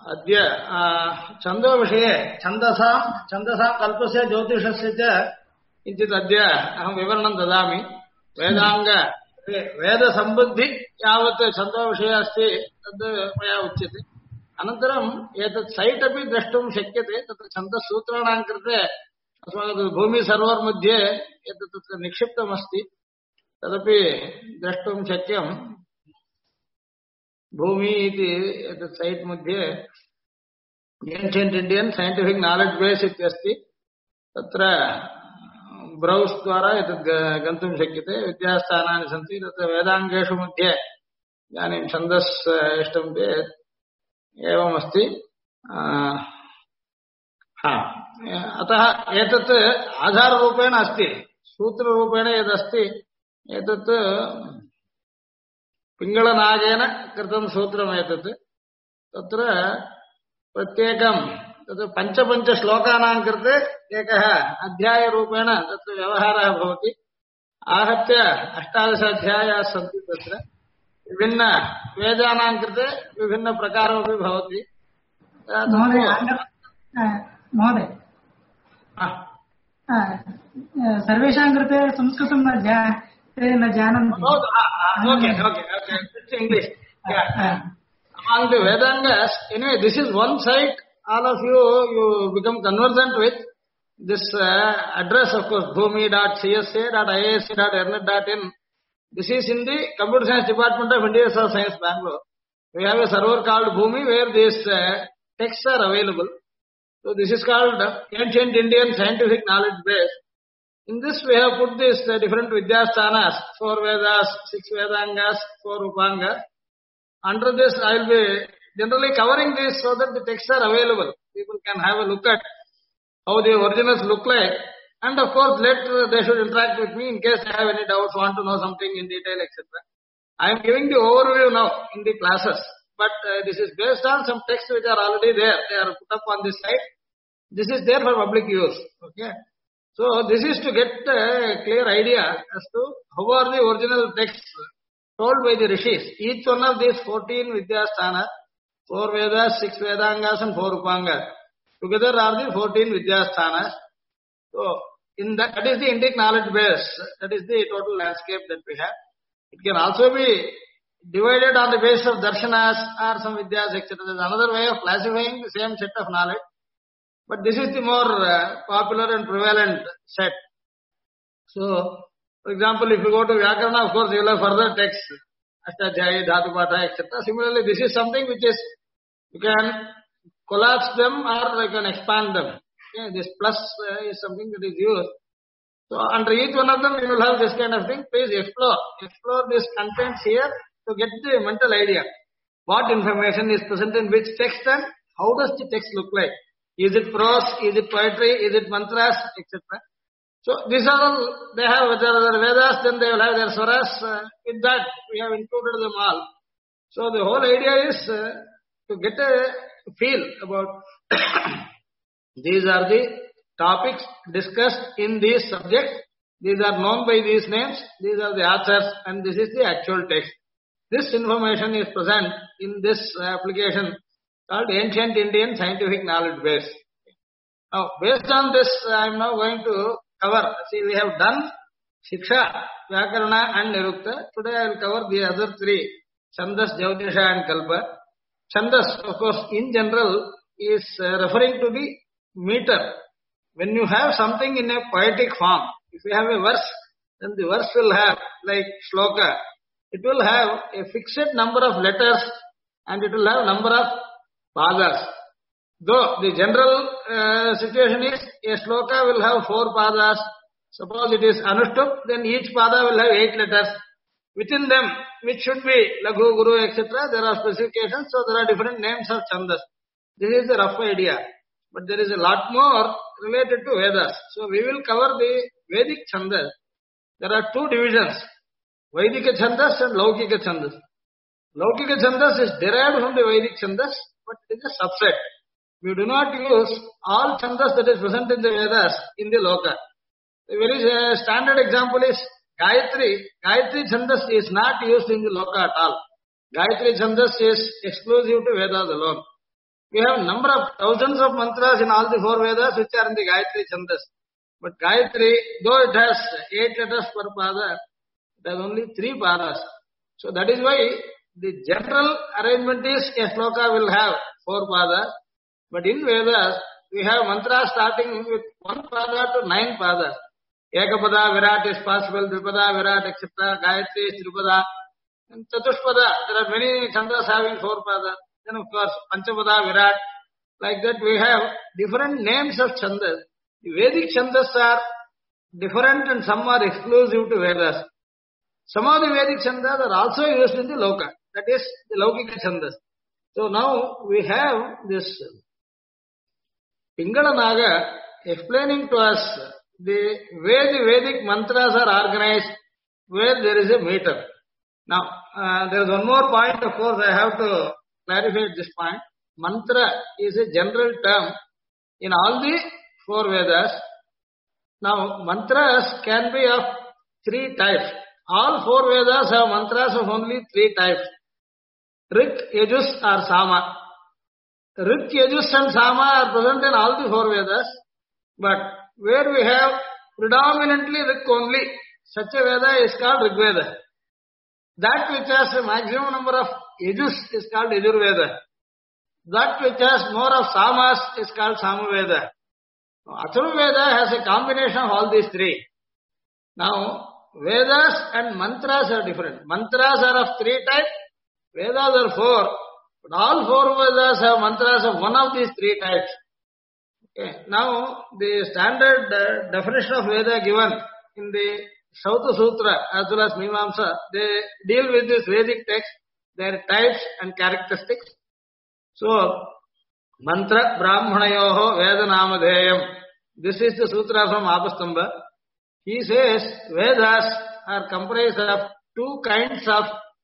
अद्य छन्दो विषये छन्दसां कल्पस्य ज्योतिषस्य च किञ्चित् अद्य अहं विवरणं ददामि। वेदाङ्ग वेदसम्बद्धि यावत् छन्दो विषये अस्ति तद् मया उच्यते। अनन्तरम् एतत् सैट् अपि द्रष्टुं शक्यते। तत्र छन्दसूत्राणां कृते अस्माकं भूमि सर्वर् मध्ये एतत् तत्र निक्षिप्तमस्ति, तदपि द्रष्टुं शक्यं। भूमि इति एतत् सैट् मध्ये ancient Indian scientific knowledge base इत्यस्ति, तत्र ब्रौस् द्वारा एतत् गन्तुं शक्यते। विद्यास्थानानि सन्ति, तत्र वेदाङ्गेषु मध्ये इदानीं छन्दस् इष्टं चेत् एवमस्ति। अतः एतत् आधाररूपेण अस्ति, सूत्ररूपेण यदस्ति एतत् पिङ्गळनागेन कृतं सूत्रम् एतत्। तत्र प्रत्येकं तत्र पञ्चश्लोकानां कृते एकः अध्यायरूपेण तत्र व्यवहारः भवति। आहत्य 18 अध्यायाः सन्ति। तत्र विभिन्नवेदानां कृते विभिन्नप्रकारमपि भवति। महोदय, सर्वेषां कृते संस्कृतं न जानन्ति। English. Among the Vedangas, anyway, this is one site. All of you become conversant with this address, of course, bhumi.csa.iasc.ernet.in. This is in the Computer Science Department of Indian Research Science, Bangalore. We have a server called Bhumi where these texts are available. So this is called Ancient Indian Scientific Knowledge Base. In this we have put these different Vidyasthanas, 4 Vedas, 6 Vedangas, 4 Upangas. Under this I will be generally covering this so that the texts are available. People can have a look at how the originals look like, and of course later they should interact with me in case they have any doubts, want to know something in detail, etc. I am giving the overview now in the classes, but this is based on some texts which are already there. They are put up on this site. This is there for public use. Okay. So this is to get a clear idea as to how are the original texts told by the rishis. Each one of these 14 Vidyasthana, 4 Vedas, 6 Vedangas and 4 Upangas. Together are the 14 Vidyasthanas. So that is the Indic knowledge base. That is the total landscape that we have. It can also be divided on the basis of darshanas or some Vidyas, etc. There is another way of classifying the same set of knowledge. But this is the more popular and prevalent set. So, for example, if you go to Vyakarana, of course, you will have further texts, Ashtadhyayi, Dhatupatha, etc. Similarly, this is something which is, you can collapse them or you can expand them. Okay? This plus is something that is used. So, under each one of them, you will have this kind of thing. Please explore these contents here to get the mental idea. What information is present in which text and how does the text look like? Is it prose? Is it poetry? Is it mantras? Etc. So these are all, they have their Vedas, then they will have their Swaras. With that, we have included them all. So the whole idea is to get a feel about these are the topics discussed in these subjects. These are known by these names. These are the authors and this is the actual text. This information is present in this application called Ancient Indian Scientific Knowledge Base. Now, based on this, I am now going to cover. See, we have done Shiksha, Vyakarana and Nirukta. Today I will cover the other 3, Chandas, Jyotisha and Kalpa. Chandas, of course, in general is referring to the meter. When you have something in a poetic form, if you have a verse, then the verse will have, like shloka, it will have a fixed number of letters and it will have number of padas. Though the general situation is a shloka will have 4 padas. Suppose it is anushtup, then each pada will have 8 letters. Within them, which should be Laghu, Guru, etc., there are specifications, so there are different names of chandas. This is the rough idea. But there is a lot more related to Vedas. So we will cover the Vedic chandas. There are 2 divisions, Vedika chandas and Laukika chandas. Laukika chandas is derived from the Vedic chandas, but it is a subset. We do not use all chandas that is present in the Vedas in the Loka. A very standard example is Gayatri. Gayatri chandas is not used in the Loka at all. Gayatri chandas is exclusive to Vedas alone. We have number of thousands of mantras in all the four Vedas which are in the Gayatri Chandas. But Gayatri, though it has 8 letters per pada, it has only 3 padas. So that is why the general arrangement is a sloka will have 4 padas. But in Vedas, we have mantras starting with 1 pada to 9 padas. Ekapada, Virat is possible, Dripada, Virat, etc. Gayatri is Dripada. And Chatushpada, there are many chandas having 4 padas. Then of course, Panchapada, Virat. Like that we have different names of chandas. The Vedic chandas are different and some are exclusive to Vedas. Some of the Vedic chandas are also used in the Loka. That is the Laukika chandas. So now we have this Pingala Naga explaining to us the way the Vedic mantras are organized, where there is a meter. Now, there is one more point, of course, I have to clarify at this point. Mantra is a general term in all the 4 Vedas. Now, mantras can be of 3 types. All 4 Vedas have mantras of only 3 types. Rik, Yajus or Sama. Rik, Yajus and Sama are present in all the 4 Vedas. But where we have predominantly Rik only, such a Veda is called Rig Veda. That which has a maximum number of Yajus is called Yajur Veda. That which has more of Samas is called Sama Veda. Atharva Veda has a combination of all these 3. Now, Vedas and mantras are different. Mantras are of 3 types, Vedas are 4. But all 4 Vedas have mantras of one of these 3 types. Okay. Now, the standard definition of Veda given in the Shauta Sutra as well as Mimamsa, they deal with this Vedic text, their types and characteristics. So, Mantra Brahmanayoho Veda Namadheyam. This is the Sutra from Apastamba. He says Vedas are comprised of 2 kinds of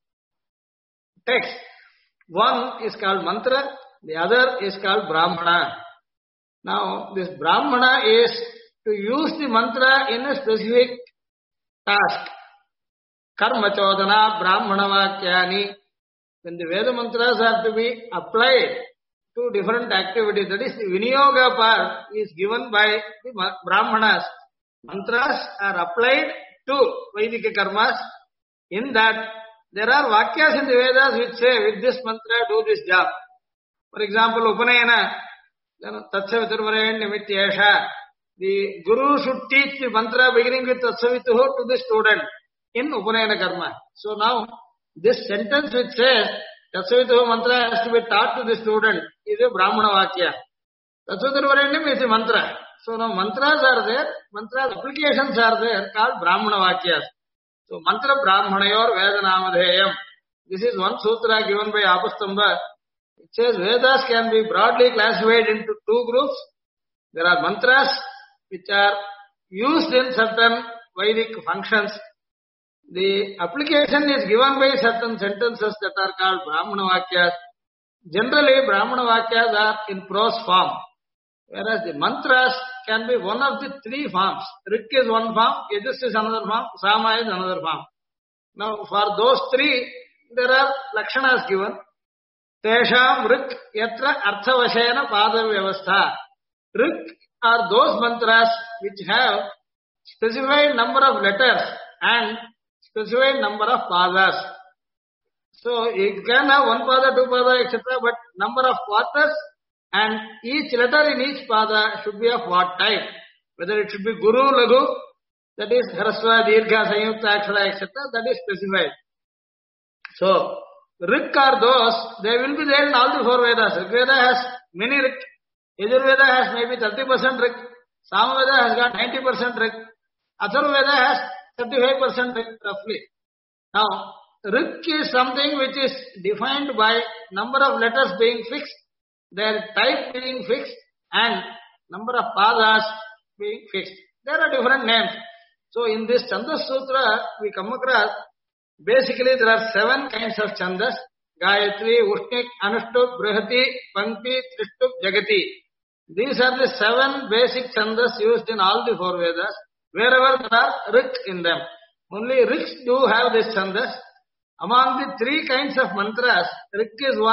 text. One is called Mantra, the other is called Brahmana. Now, this Brahmana is to use the mantra in a specific task. Karma Chodana Brahmana Vakyani. When the Veda mantras are to be applied to different activities, that is the Viniyoga part is given by the Brahmanas. Mantras are applied to Vedika karmas. In that, there are Vakyas in the Vedas which say, with this mantra, do this job. For example, Upanayana, Tatsaviturvarayan Nimityesha. The Guru should teach the mantra beginning with Tatsavituhu to the student in Upanayana karma. So now, this sentence which says, Tatsavituhu mantra has to be taught to the student is a Brahmana Vakya. Tatsaviturvarayan is a mantra. So now mantras are there, mantras applications are there called Brahmana Vakyas. So mantra Brahmanayor Veda Namadheyam. This is one sutra given by Apastamba. It says Vedas can be broadly classified into 2 groups. There are mantras which are used in certain Vedic functions. The application is given by certain sentences that are called Brahmana Vakyas. Generally, Brahmana Vakyas are in prose form. Whereas the mantras can be one of the 3 forms. Rik is one form, Yajus is another form, Sama is another form. Now, for those 3, there are lakshanas given. Tesham Rik Yatra Arthavashayana Pada Vyavastha. Rik are those mantras which have specified number of letters and specified number of padas. So, it can have 1 pada, 2 pada, etc. But number of padas and each letter in each pada should be of what type. Whether it should be Guru, Lagu, that is Harasva, Dirgha, Sanyukta, Akshara, etc. That is specified. So, Rik are those, they will be there in all the 4 Vedas. Rig Veda has many Rik. Yajur Veda has maybe 30% Rik. Sama Veda has got 90% Rik. Atharva Veda has 35% Rik roughly. Now, Rik is something which is defined by number of letters being fixed, their type being fixed, and number of padas being fixed. There are different names. So, in this Chandas Sutra, we come across, basically there are 7 kinds of Chandas. Gayatri, Ushnik, Anushtup, Brihati, Pankti, Trishtup, Jagati. These are the 7 basic Chandas used in all the 4 Vedas, wherever there are Rik in them. Only Riks do have this Chandas. Among the 3 kinds of mantras, Rik is one,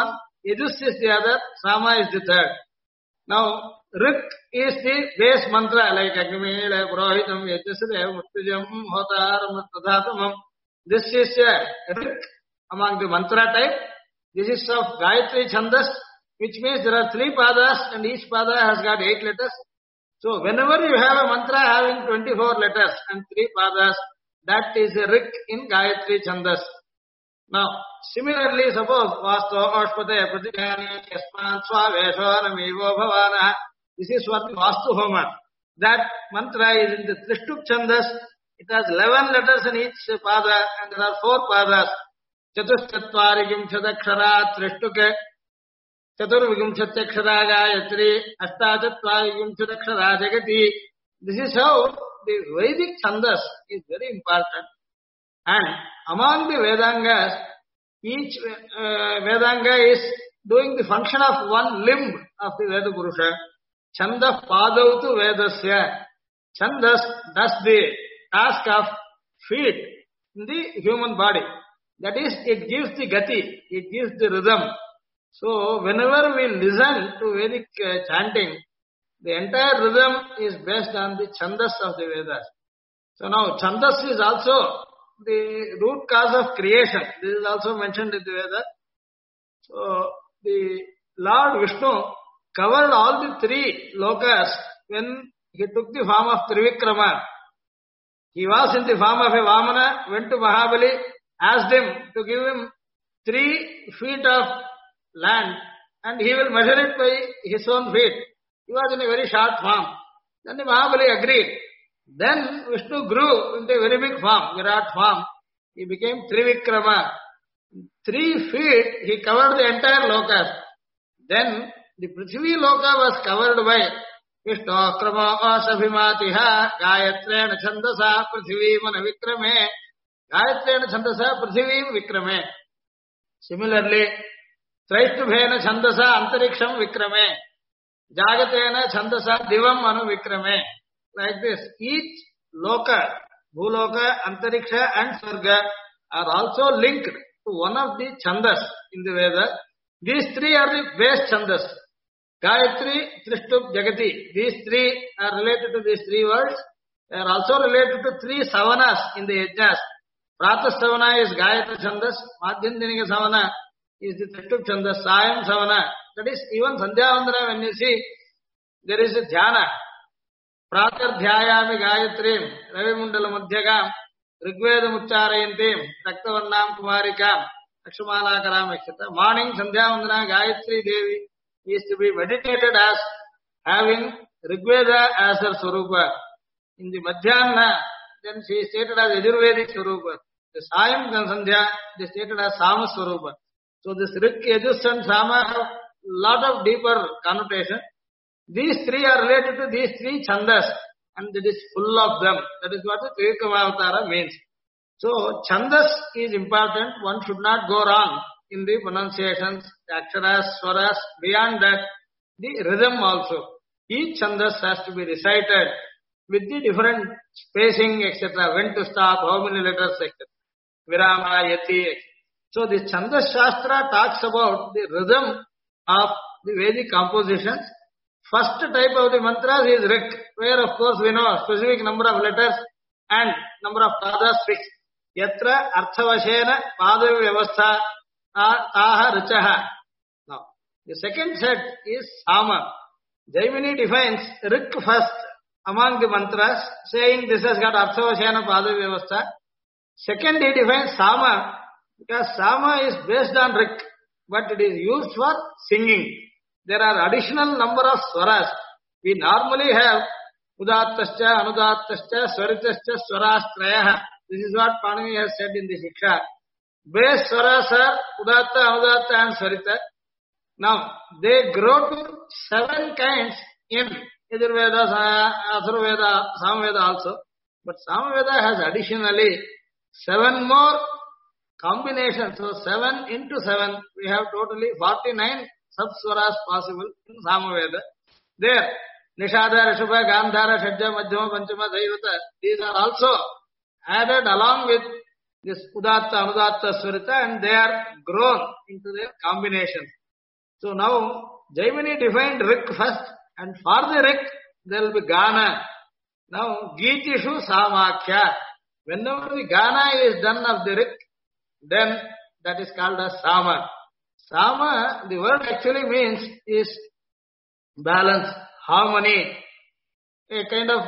Yajus is the other, Sama is the third. Now, Rik is the base mantra like Agnimela, Purohitam, Yajusre, Muttujam, Hotar, Tadhatamam. This is Rik among the mantra type. This is of Gayatri Chandas, which means there are 3 padas and each pada has got 8 letters. So whenever you have a mantra having 24 letters and 3 padas, that is a Rik in Gayatri Chandas. Now, similarly, suppose Vasto, Oshpate, Pratikani, Yasman, Swavesho, Namivo, Bhavana. This is for the Vastu Homa. That mantra is in the Trishtuk Chandas. It has 11 letters in each pada and there are 4 padas. Chatushthatvari Gimchadakshara, Trishtuke, Chaturvigimchatakshara Gayatri, Ashtathatvari Gimchadakshara Jagati. This is how the Vedic Chandas is very important. And among the Vedangas, each Vedanga is doing the function of one limb of the Veda Purusha. Chanda Padautu Vedasya. Chandas does the task of feet in the human body. That is, it gives the gati, it gives the rhythm. So, whenever we listen to Vedic chanting, the entire rhythm is based on the chandas of the Vedas. So now, chandas is also the root cause of creation. This is also mentioned in the Veda. So, the Lord Vishnu covered all the 3 lokas when he took the form of Trivikrama. He was in the form of a Vamana, went to Mahabali, asked him to give him 3 feet of land and he will measure it by his own feet. He was in a very short form. Then the Mahabali agreed. Then Vishnu grew into a very big form, Virat form. He became Trivikrama. 3 feet, he covered the entire loka. Then the Prithvi loka was covered by Vishnu Krama Asabhimatiha Gayatrena Chandasa Prithvi Mana Vikrame. Gayatrena Chandasa Prithvi Vikrame. Similarly, Traishtubhena Chandasa Antariksham Vikrame. Jagatena Chandasa Divam Anu Vikrame. Like this, each loka, Bhuloka, Antariksha and Sarga are also linked to one of the chandas in the Veda. These 3 are the base chandas. Gayatri, Trishtup, Jagati. These 3 are related to these 3 words. They are also related to 3 savanas in the yajnas. Pratha savana is Gayatri chandas. Madhyandinika savana is the Trishtup chandas. Sayam savana. That is, even Sandhya Vandana, when you see, there is a dhyana. Pratardhyayami Gayatrim, Ravimundala Madhyagam, Rigvedam Ucharayantim, Raktavarnam Kumarikam, Akshamalakaram, etc. Morning Sandhya Vandana Gayatri Devi is to be meditated as having Rigveda as her Swarupa. In the Madhyana, then she is stated as Yajurvedic Swarupa. The Sayam Sandhya is stated as Sama Swarupa. So this Rik, Yajus and Sama have lot of deeper connotation. These 3 are related to these 3 chandas and it is full of them. That is what the Trivikramavatara means. So, chandas is important. One should not go wrong in the pronunciations, the aksharas, swaras. Beyond that, the rhythm also. Each chandas has to be recited with the different spacing, etc. When to stop, how many letters, etc. Virama, yati, etc. So, the Chandas Shastra talks about the rhythm of the Vedic compositions. First type of the mantras is Rik, where of course we know specific number of letters and number of padas fixed. Yatra Arthavashena Pada Vyavastha Taha Richaha. Now, the second set is Sama. Jaimini defines Rik first among the mantras, saying this has got Arthavashena Pada Vyavastha. Second, he defines Sama, because Sama is based on Rik, but it is used for singing. There are additional number of swaras. We normally have Udattascha, Anudattascha, Swaritascha, Swarastrayah. This is what Panini has said in the Shiksha. Base swaras are Udatta, Anudatta and Swarita. Now, they grow to 7 kinds in Yajurveda, Atharvaveda, Samaveda also. But Samaveda has additionally 7 more combinations. So 7 into 7, we have totally 49 sub-swaras possible in Samaveda. There, Nishada, Rishubha, Gandhara, Shadja, Madhyama, Panchama, Daivata, these are also added along with this Udatta, Anudatta, Swarita, and they are grown into their combinations. So now Jaimini defined Rik first, and for the Rik there will be Gana. Now Gitishu Samakhya. Whenever the Gana is done of the Rik, then that is called as Sama. Sama, the word actually means is balance, harmony, a kind of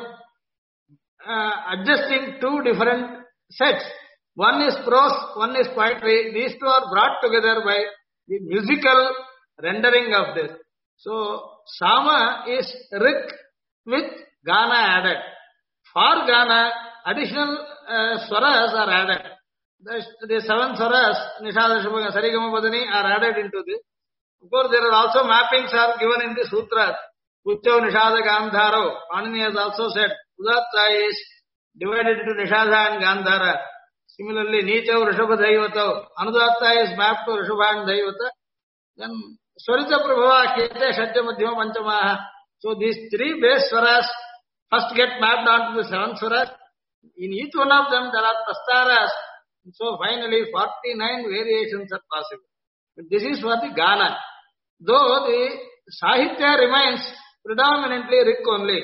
adjusting two different sets. One is prose, one is poetry. These two are brought together by the musical rendering of this. So, Sama is Rik with Gana added. For Gana, additional swaras are added. The seven swaras, Nishada, Shubhanga, Sarigama, Padani are added into this. Of course, there are also mappings are given in the sutras. Ucchav, Nishada, Gandharo. Panini has also said, Udatta is divided into Nishada and Gandhara. Similarly, Nichav, Rishabha, Daivata. Anudatta is mapped to Rishabha and Daivata. Then, Swarita Prabhava, Kete, Shadya, Madhyama, Panchamaha. So, these three base swaras first get mapped onto the seven swaras. In each one of them, there are prastaras. So, finally, 49 variations are possible. But this is for the Gana. Though the Sahitya remains predominantly Rik only.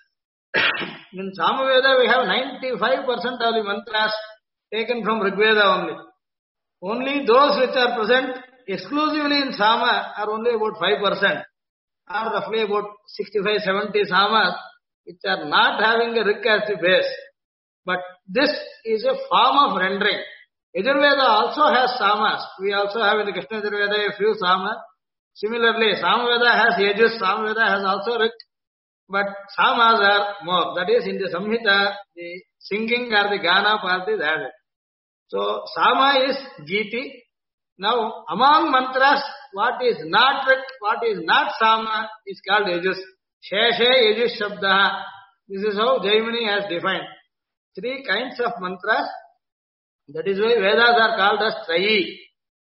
In Samaveda, we have 95% of the mantras taken from Rigveda only. Only those which are present exclusively in Sama are only about 5%, or roughly about 65-70 Samas, which are not having a Rik as the base. But this is a form of rendering. Yajurveda also has Samas. We also have in the Krishna Yajurveda a few Samas. Similarly, Samaveda has Yajus, Samaveda has also Rik, but Samas are more. That is, in the Samhita, the singing or the Gana part is added. So, Sama is Giti. Now, among mantras, what is not Rik, what is not Sama is called Yajus. Sheshe Yajus Shabdaha. This is how Jaimini has defined. Three kinds of mantras. That is why Vedas are called as Trayi.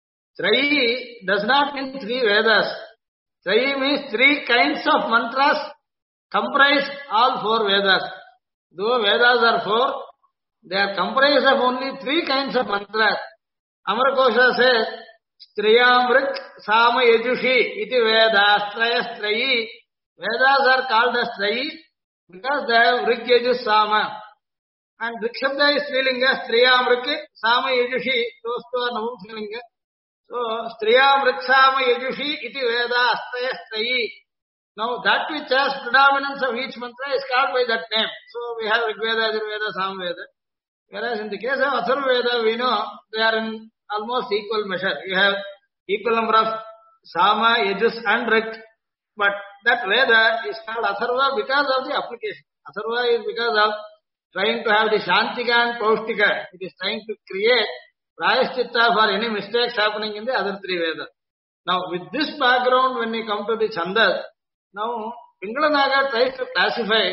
Trayi does not mean three Vedas. Trayi means three kinds of mantras comprise all four Vedas. Though Vedas are four, they are comprised of only three kinds of mantras. Amarkosha says, Striyam Rik Sama Yajushi iti Vedas Trayas Trayi. Vedas are called as Trayi because they have Rik Yajus Sama. And Rik Shabda is Strilinga, Striyam Rik Sama Yajushi, those two are Navum Strilinga. So, Striyam Rik Sama Yajushi iti Vedas Trayas Trayi. Now, that which has predominance of each mantra is called by that name. So, we have Rigveda, Yajurveda, Samveda. Whereas in the case of Atharvaveda, we know they are in almost equal measure. You have equal number of Sama, Yajus and Rik. But that Veda is called Atharva because of the application. Atharva is because of trying to have the Shantika and Paustika. It is trying to create Prayaschitta for any mistakes happening in the other three Vedas. Now, with this background, when we come to the Chandas, now Pingalanaga tries to classify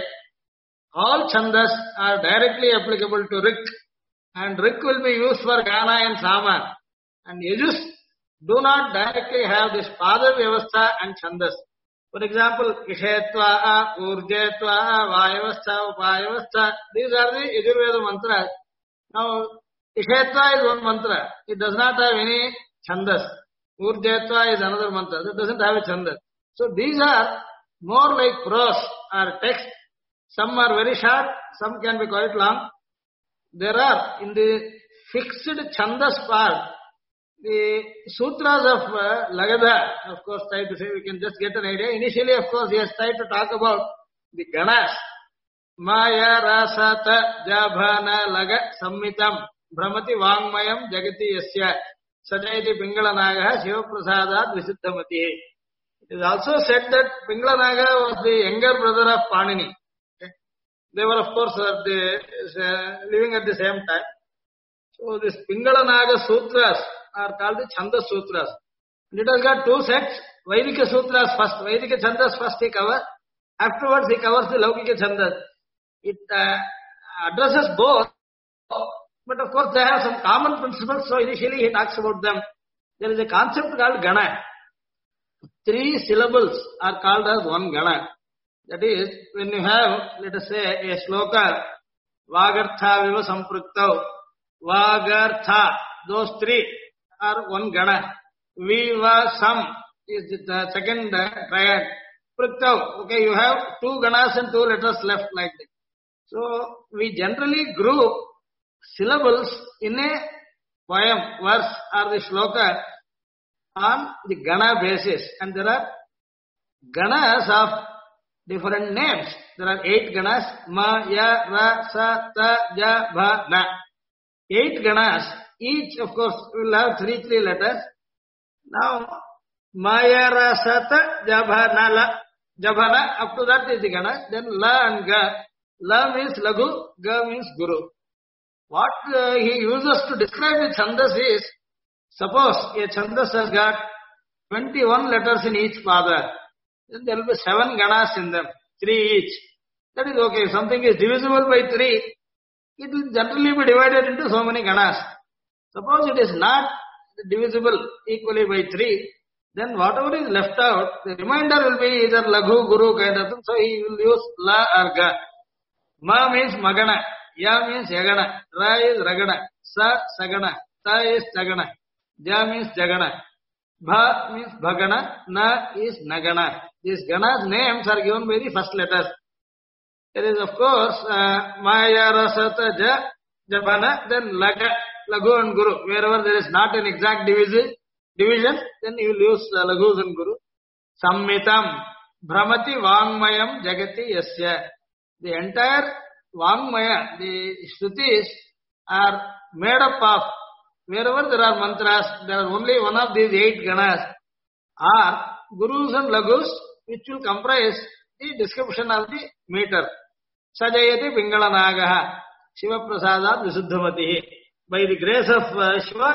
all Chandas are directly applicable to Rik, and Rik will be used for Gana and Sama. And Yajus do not directly have this Pada Vyavastha and Chandas. For example, Ishetva, Urjetva, Vayavastha, Upayavastha, these are the Yajurveda mantras. Now, Ishetva is one mantra. It does not have any Chandas. Urjetva is another mantra. It doesn't have a Chandas. So, these are more like prose or text. Some are very short, some can be quite long. There are, in the fixed Chandas part, the sutras of Lagadha, of course, try to say, we can just get an idea. Initially, of course, he has tried to talk about the Ganas. Maya Rasata Jabhana Laga Sammitam Brahmati Vangmayam Jagati Yasya Sajayati Pingalanaga Shiva Prasadat Visiddhamati. It is also said that Pingalanaga was the younger brother of Panini. Okay. They were, of course, living at the same time. So, this Pingalanaga Sutras are called the Chandas Sutras. And it has got two sets. Vaidika Sutras first. Vaidika Chandas first he covers. Afterwards, he covers the Laukika Chandas. It addresses both. But of course, they have some common principles. So, initially, he talks about them. There is a concept called Gana. Three syllables are called as one Gana. That is, when you have, let us say, a sloka, Vagartha Viva Sampruktav, Vagartha, those three are one Gana. Viva Sam, is the second triad. Prithau. Okay, you have 2 ganas and 2 letters left like that. So we generally group syllables in a poem, verse or the shloka on the gana basis, and there are ganas of different names. There are 8 ganas: ma, ya, ra, sa, ta, ja, bha, na. 8 ganas. Each, of course, will have 3 letters. Now, ma, ya, ra, sa, ta, ja, bha, na, la, ja, bha, na. Up to that is the gana. Then la and ga. La means lagu, ga means guru. What he uses to describe the chandas is, suppose a chandas has got 21 letters in each pada, then there will be 7 ganas in them, 3 each. That is okay. If something is divisible by 3, it will generally be divided into so many ganas. Suppose it is not divisible equally by 3, then whatever is left out, the remainder will be either laghu, guru kind of thing. So he will use la or ga. Ma means magana, ya means yagana, ra is ragana, sa sagana, ta is tagana, ja means jagana, bha means bhagana, na is nagana. These ganas names are given by the first letters. There is of course maya, rasata, ja, jabana, then laga, lagu and guru. Wherever there is not an exact division, then you will use lagus and guru. Sammitam, bhramati vangmayam jagati yasya. The entire Vangmaya, the Shrutis are made up of, wherever there are mantras, there are only one of these 8 ganas are gurus and lagus, which will comprise the description of the meter. Sajayati Pingalanagaha, Shiva Prasada Visuddhamati. By the grace of Shiva,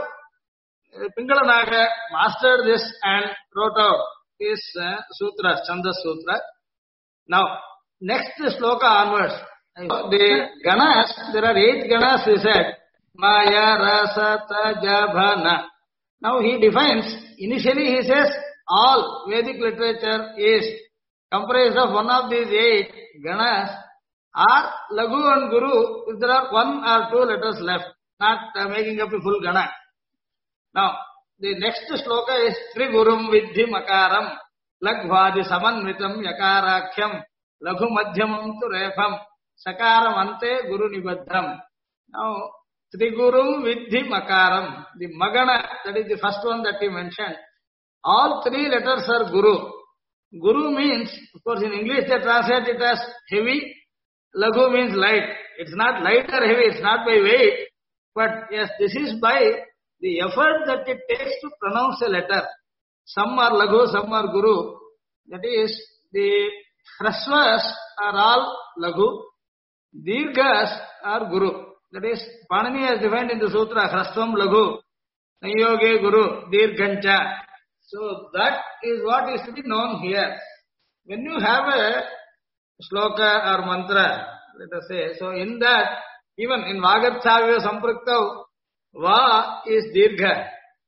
Pingalanaga mastered this and wrote out his sutras, Chandas Sutra. Now, next sloka onwards, the ganas, there are 8 ganas we said, Maya, Rasa, Ta, Ja, Bha, Na. Now he defines, initially he says, all Vedic literature is comprised of one of these 8 ganas, or Lagu and Guru, if there are 1 or 2 letters left, not making up a full gana. Now, the next sloka is Trigurum Vidhi Makaram, Laghvadi Samanvitam Yakarakhyam, Laghu Madhyamam tu Refam, Sakaram Ante Guru Nibaddham. Now, Trigurum Vidhi Makaram, the Magana, that is the first one that he mentioned. All 3 letters are Guru. Guru means, of course in English they translate it as heavy. Laghu means light. It's not light or heavy, it's not by weight. But yes, this is by the effort that it takes to pronounce a letter. Some are Laghu, some are Guru. That is, the Hrasvas are all Laghu. Dirghas are Guru. That is, Panini has defined in the Sutra, Hrasvam Laghu, Sanyoge Guru, Dirghancha. So that is what is to be known here. When you have a shloka or mantra, let us say, so in that, even in Vagarthavya Sampraktau, Va is Dirgha,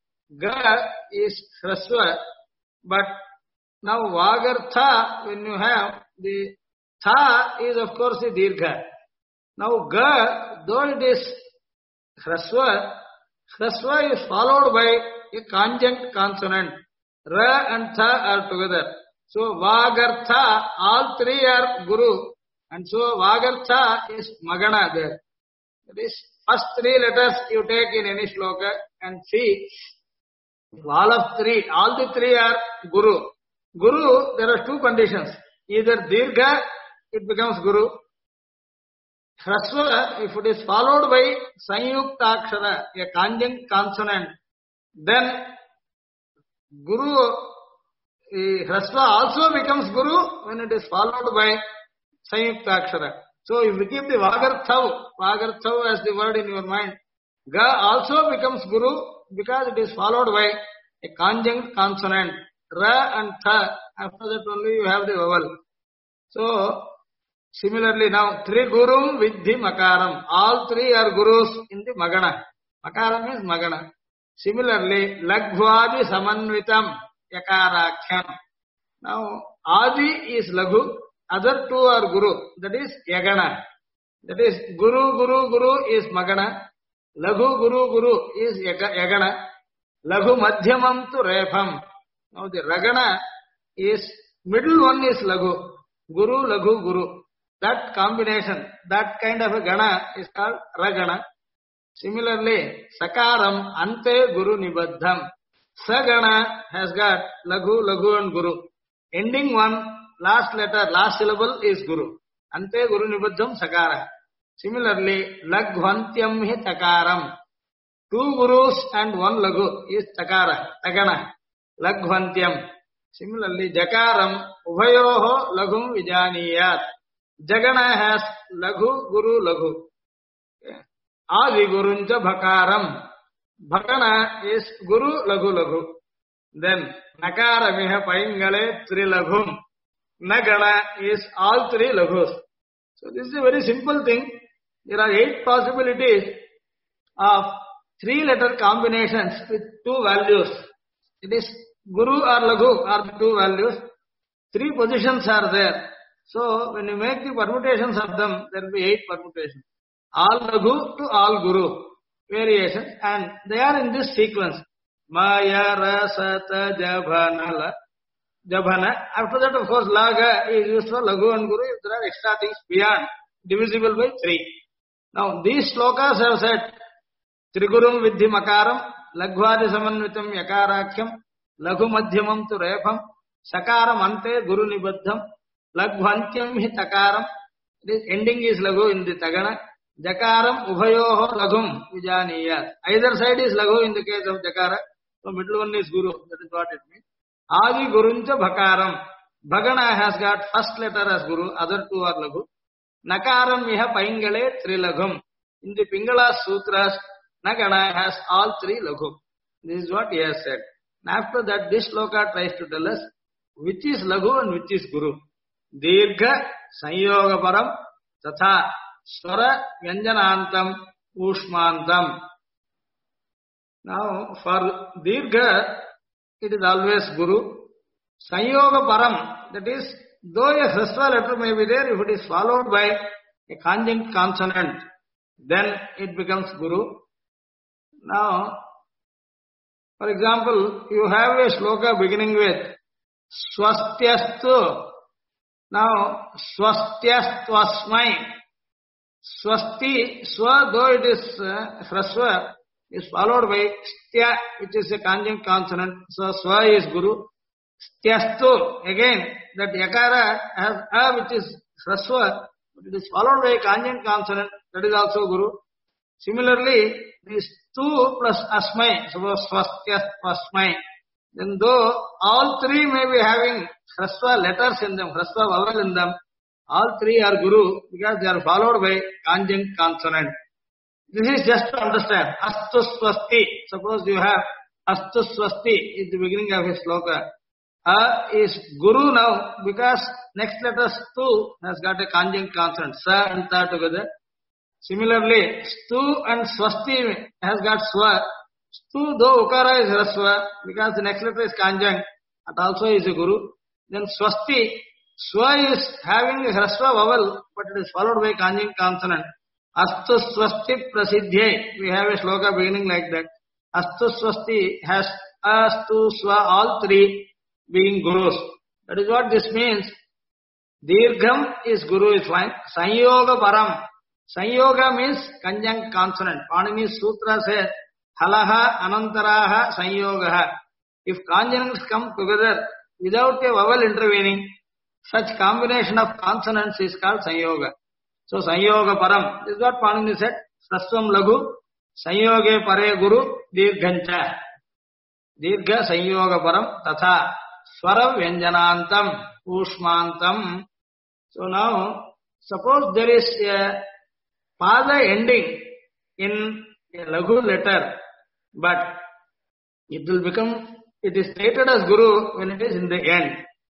Ga is Hrasva, but now Vagartha, when you have the Tha is of course a Dirgha. Now Ga, though it is Hrasva, Hrasva is followed by a conjunct consonant. Ra and Tha are together. So Vagartha, all 3 are Guru, and so Vagartha is Magana there. That is, first 3 letters you take in any shloka and see, all the 3 are Guru. Guru, there are 2 conditions. Either Dirgha, it becomes Guru. Hrasva, if it is followed by Sanyuktakshara, a conjunct consonant, then Guru, Hrasva also becomes Guru when it is followed by Sanyuktakshara. So if you keep the Vagarthav as the word in your mind, Ga also becomes Guru because it is followed by a conjunct consonant. Ra and Tha, after that only you have the vowel. So, similarly now, Trigurum Vidhi Makaram. All 3 are Gurus in the Magana. Makaram means Magana. Similarly, Laghvadi Samanvitam Yakarakhyam. Now, Adi is Laghu, other 2 are Guru, that is Yagana. That is, Guru is Magana, Laghu Guru is Yagana, Laghu Madhyamam tu Refam. Now the Ragana is, middle one is Lagu. Guru, Lagu, Guru. That combination, that kind of a Gana is called Ragana. Similarly, Sakaram, Ante, Guru, Nibaddham. Sagana has got Lagu, Lagu and Guru. Ending one, last letter, last syllable is Guru. Ante, Guru, Nibaddham, Sakara. Similarly, Laghvantyam hi Takaram. Two Gurus and one Lagu is Takara, Tagana. Laghvantyam. Similarly, Jakaram, Ubhayoho, Lagum Vijaniyat. Jagana has Lagu, Guru, Lagu. Adi Guruncha Bhakaram. Bhakana is Guru, Lagu, Lagu. Then Nakara Miha Paingale Trilagum. Nagana is all three Lagus. So this is a very simple thing. There are 8 possibilities of 3-letter combinations with 2 values. It is Guru or Lagu are the 2 values. 3 positions are there. So when you make the permutations of them, there will be 8 permutations. All Lagu to all Guru variations, and they are in this sequence. Maya, Rasata, Jabhanala, Jabhana. After that, of course, Laga is used for Lagu and Guru if there are extra things beyond, divisible by 3. Now, these slokas have said, Trigurum Vidhi Makaram, Lagvadi Samanvitam Yakarakyam, Lagu Madhyamam tu Repam, Sakaram Ante Guru Nibaddham, Lagvantyam hi Takaram. This ending is Lagu in the Tagana. Jakaram Ubhayoho Lagum Vijaniyat. Either side is Lagu in the case of Jakara. So middle one is Guru. That is what it means. Adi Guruncha Bhakaram. Bhagana has got first letter as Guru, other 2 are Lagu. Nakaram Miha Paingale Trilagum. In the Pingala Sutras, Nagana has all 3 Lagu. This is what he has said. And after that, this sloka tries to tell us which is Lagu and which is Guru. Dirgha Sanyoga Param Tatha Swara Vyanjanantam Ushmantam. Now, for Dirgha, it is always Guru. Sanyoga Param, that is, though a Hrasva letter may be there, if it is followed by a conjunct consonant, then it becomes Guru. Now, for example, you have a shloka beginning with Swastyastu. Now, Swastyastvasmai. Swasti, Swa, though it is Hrasva, is followed by Stya, which is a conjunct consonant. So, Swa is Guru. Styastu, again, that Yakara has A, which is Hrasva, but it is followed by a conjunct consonant. That is also Guru. Similarly, these 2 plus Asmai, suppose Swastyastvasmai. Then though all 3 may be having Hrasva letters in them, Hrasva vowel in them, all 3 are Guru because they are followed by conjunct consonant. This is just to understand. Astu Swasti. Suppose you have Astu Swasti is the beginning of his sloka. A is Guru now because next letter Stu has got a conjunct consonant. Sa and Ta together. Similarly, Stu and Swasti has got Swa. Stu, though Ukara is Hrasva because the next letter is conjunct, that also is a Guru. Then Swasti, Swa is having a Hrasva vowel, but it is followed by conjunct consonant. Astu Swasti Prasiddhye. We have a sloka beginning like that. Astu Swasti has Astu Swa, all 3 being Gurus. That is what this means. Dirgham is Guru is fine. Sanyoga Param. Sanyoga means conjunct consonant. Panini Sutra says, Halaha Anantaraha Sanyogaha. If conjuncts come together without a vowel intervening, such combination of consonants is called Sanyoga. So Sanyoga Param. This is what Panini said. Sasvam Lagu. Sanyoge Pare Guru. Dirghancha. Dirgha Sanyoga Param. Tatha. Swara Vyanjanantam. Ushmantam. So now, suppose there is a pada ending in a Lagu letter, but it will become, it is stated as Guru when it is in the end.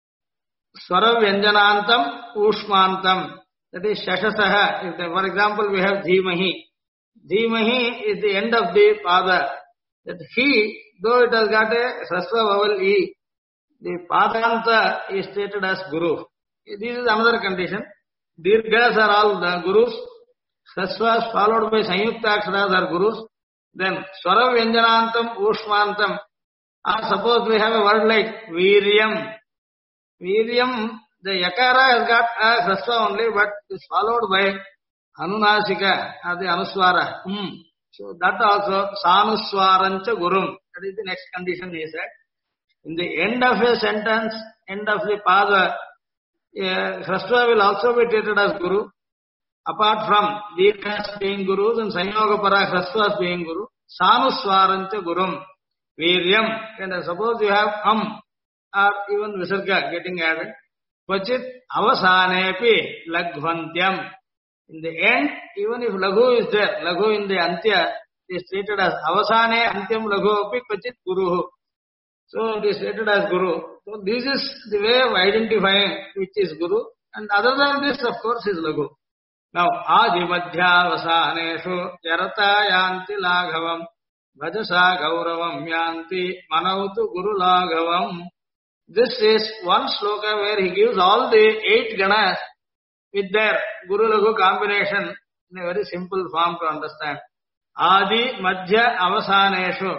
Swara Vyanjanantam Ushmantam. That is Shashasaha. If for example we have Dhimahi. Dhimahi is the end of the pada. That he, though it has got a Hrasva vowel E, the Padanta is stated as Guru. This is another condition. Dirghas are all the Gurus. Hrasvas followed by Sanyukta Aksharas are Gurus. Then Swara Vyanjanantam Ushmantam. Or suppose we have a word like Viryam. Viryam, the Yakara has got a Hrasva only, but is followed by Anunasika or the Anuswara. So that also Sanuswarancha Gurum. That is the next condition he said. In the end of a sentence, end of the pada, Hrasva will also be treated as Guru. Apart from Dirghas being Gurus and Sanyogapara Hrasvas being Guru, Sanuswarancha Gurum. Viryam. And suppose you have or even Visarga getting added. Kvachit avasanepi laghvantyam. In the end, even if Laghu is there, Laghu in the Antya is treated as avasane antyam Laghu api kvachit Guruhu. So it is treated as Guru. So this is the way of identifying which is Guru. And other than this, of course, is Laghu. Now, Adi Madhya Vasaneshu Yarata Yanti Laghavam Bhajasa Gauravam Yanti Manautu Guru Laghavam. This is one sloka where he gives all the 8 ganas with their Guru Laghu combination in a very simple form to understand. Adi Madhya Avasaneshu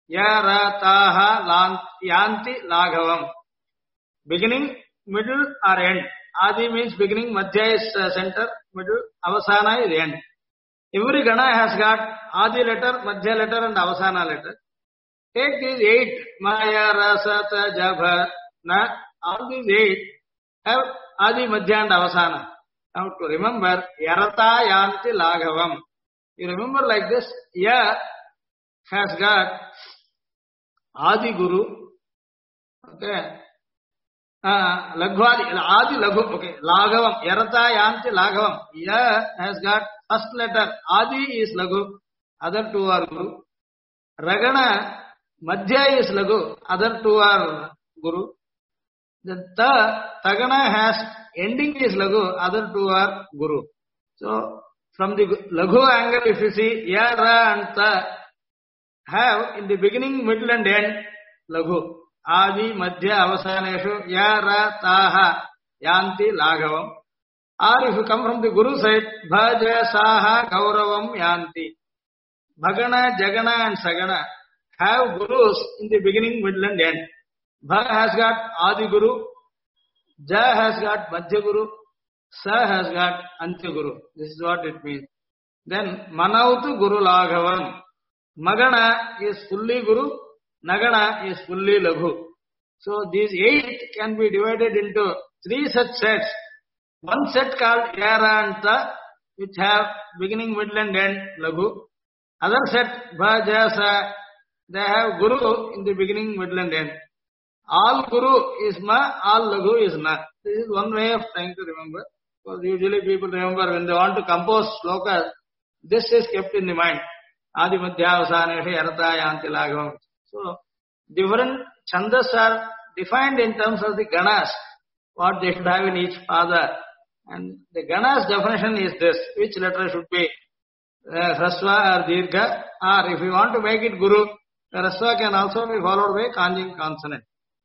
Yarataha Yanti Laghavam. Beginning, middle or end. Adi means beginning, Madhya is center, middle, Avasana is end. Every Gana has got Adi letter, Madhya letter and Avasana letter. Take these 8, Maya, Rasata, Jabha, Na, all these 8 have Adi, Madhya and Avasana. Now to remember, Yarata Yanti Laghavam. You remember like this, Ya has got Adi Guru, okay. Laghvadi, Adi Laghu, okay, Laghavam, Yarata Yanti Laghavam. Ya has got first letter, Adi is Laghu, other 2 are Guru. Ragana, Madhya is Laghu, other 2 are Guru. The Tagana has ending is Laghu, other 2 are Guru. So, from the Laghu angle, if you see, Ya, Ra and Ta have in the beginning, middle and end, Laghu. Adi, Madhya, Avasaneshu, Ya, Ra, Taha, Yanti, Laghavam. Or if you come from the Guru side, Bhaja, Saha, Gauravam, Yanti. Bhagana, Jagana and Sagana have Gurus in the beginning, middle and end. Bha has got Adi Guru, Ja has got Madhya Guru, Sa has got Antya Guru. This is what it means. Then Manautu Guru Laghavam. Magana is fully Guru, Nagana is fully Laghu. So these 8 can be divided into 3 such sets. One set called Yara and Ta, which have beginning, middle and end Laghu. Other set Bhaja, Sa, they have Guru in the beginning, middle and end. All Guru is Ma, all Laghu is Na. This is one way of trying to remember. Because usually people remember when they want to compose slokas, this is kept in the mind. Adi Madhya Avasaneshu Yarata Yanti Laghavam. So, different chandas are defined in terms of the ganas, what they should have in each pada. And the ganas definition is this, which letter should be Hrasva or Dirgha, or if you want to make it Guru, the Hrasva can also be followed by conjunct consonant.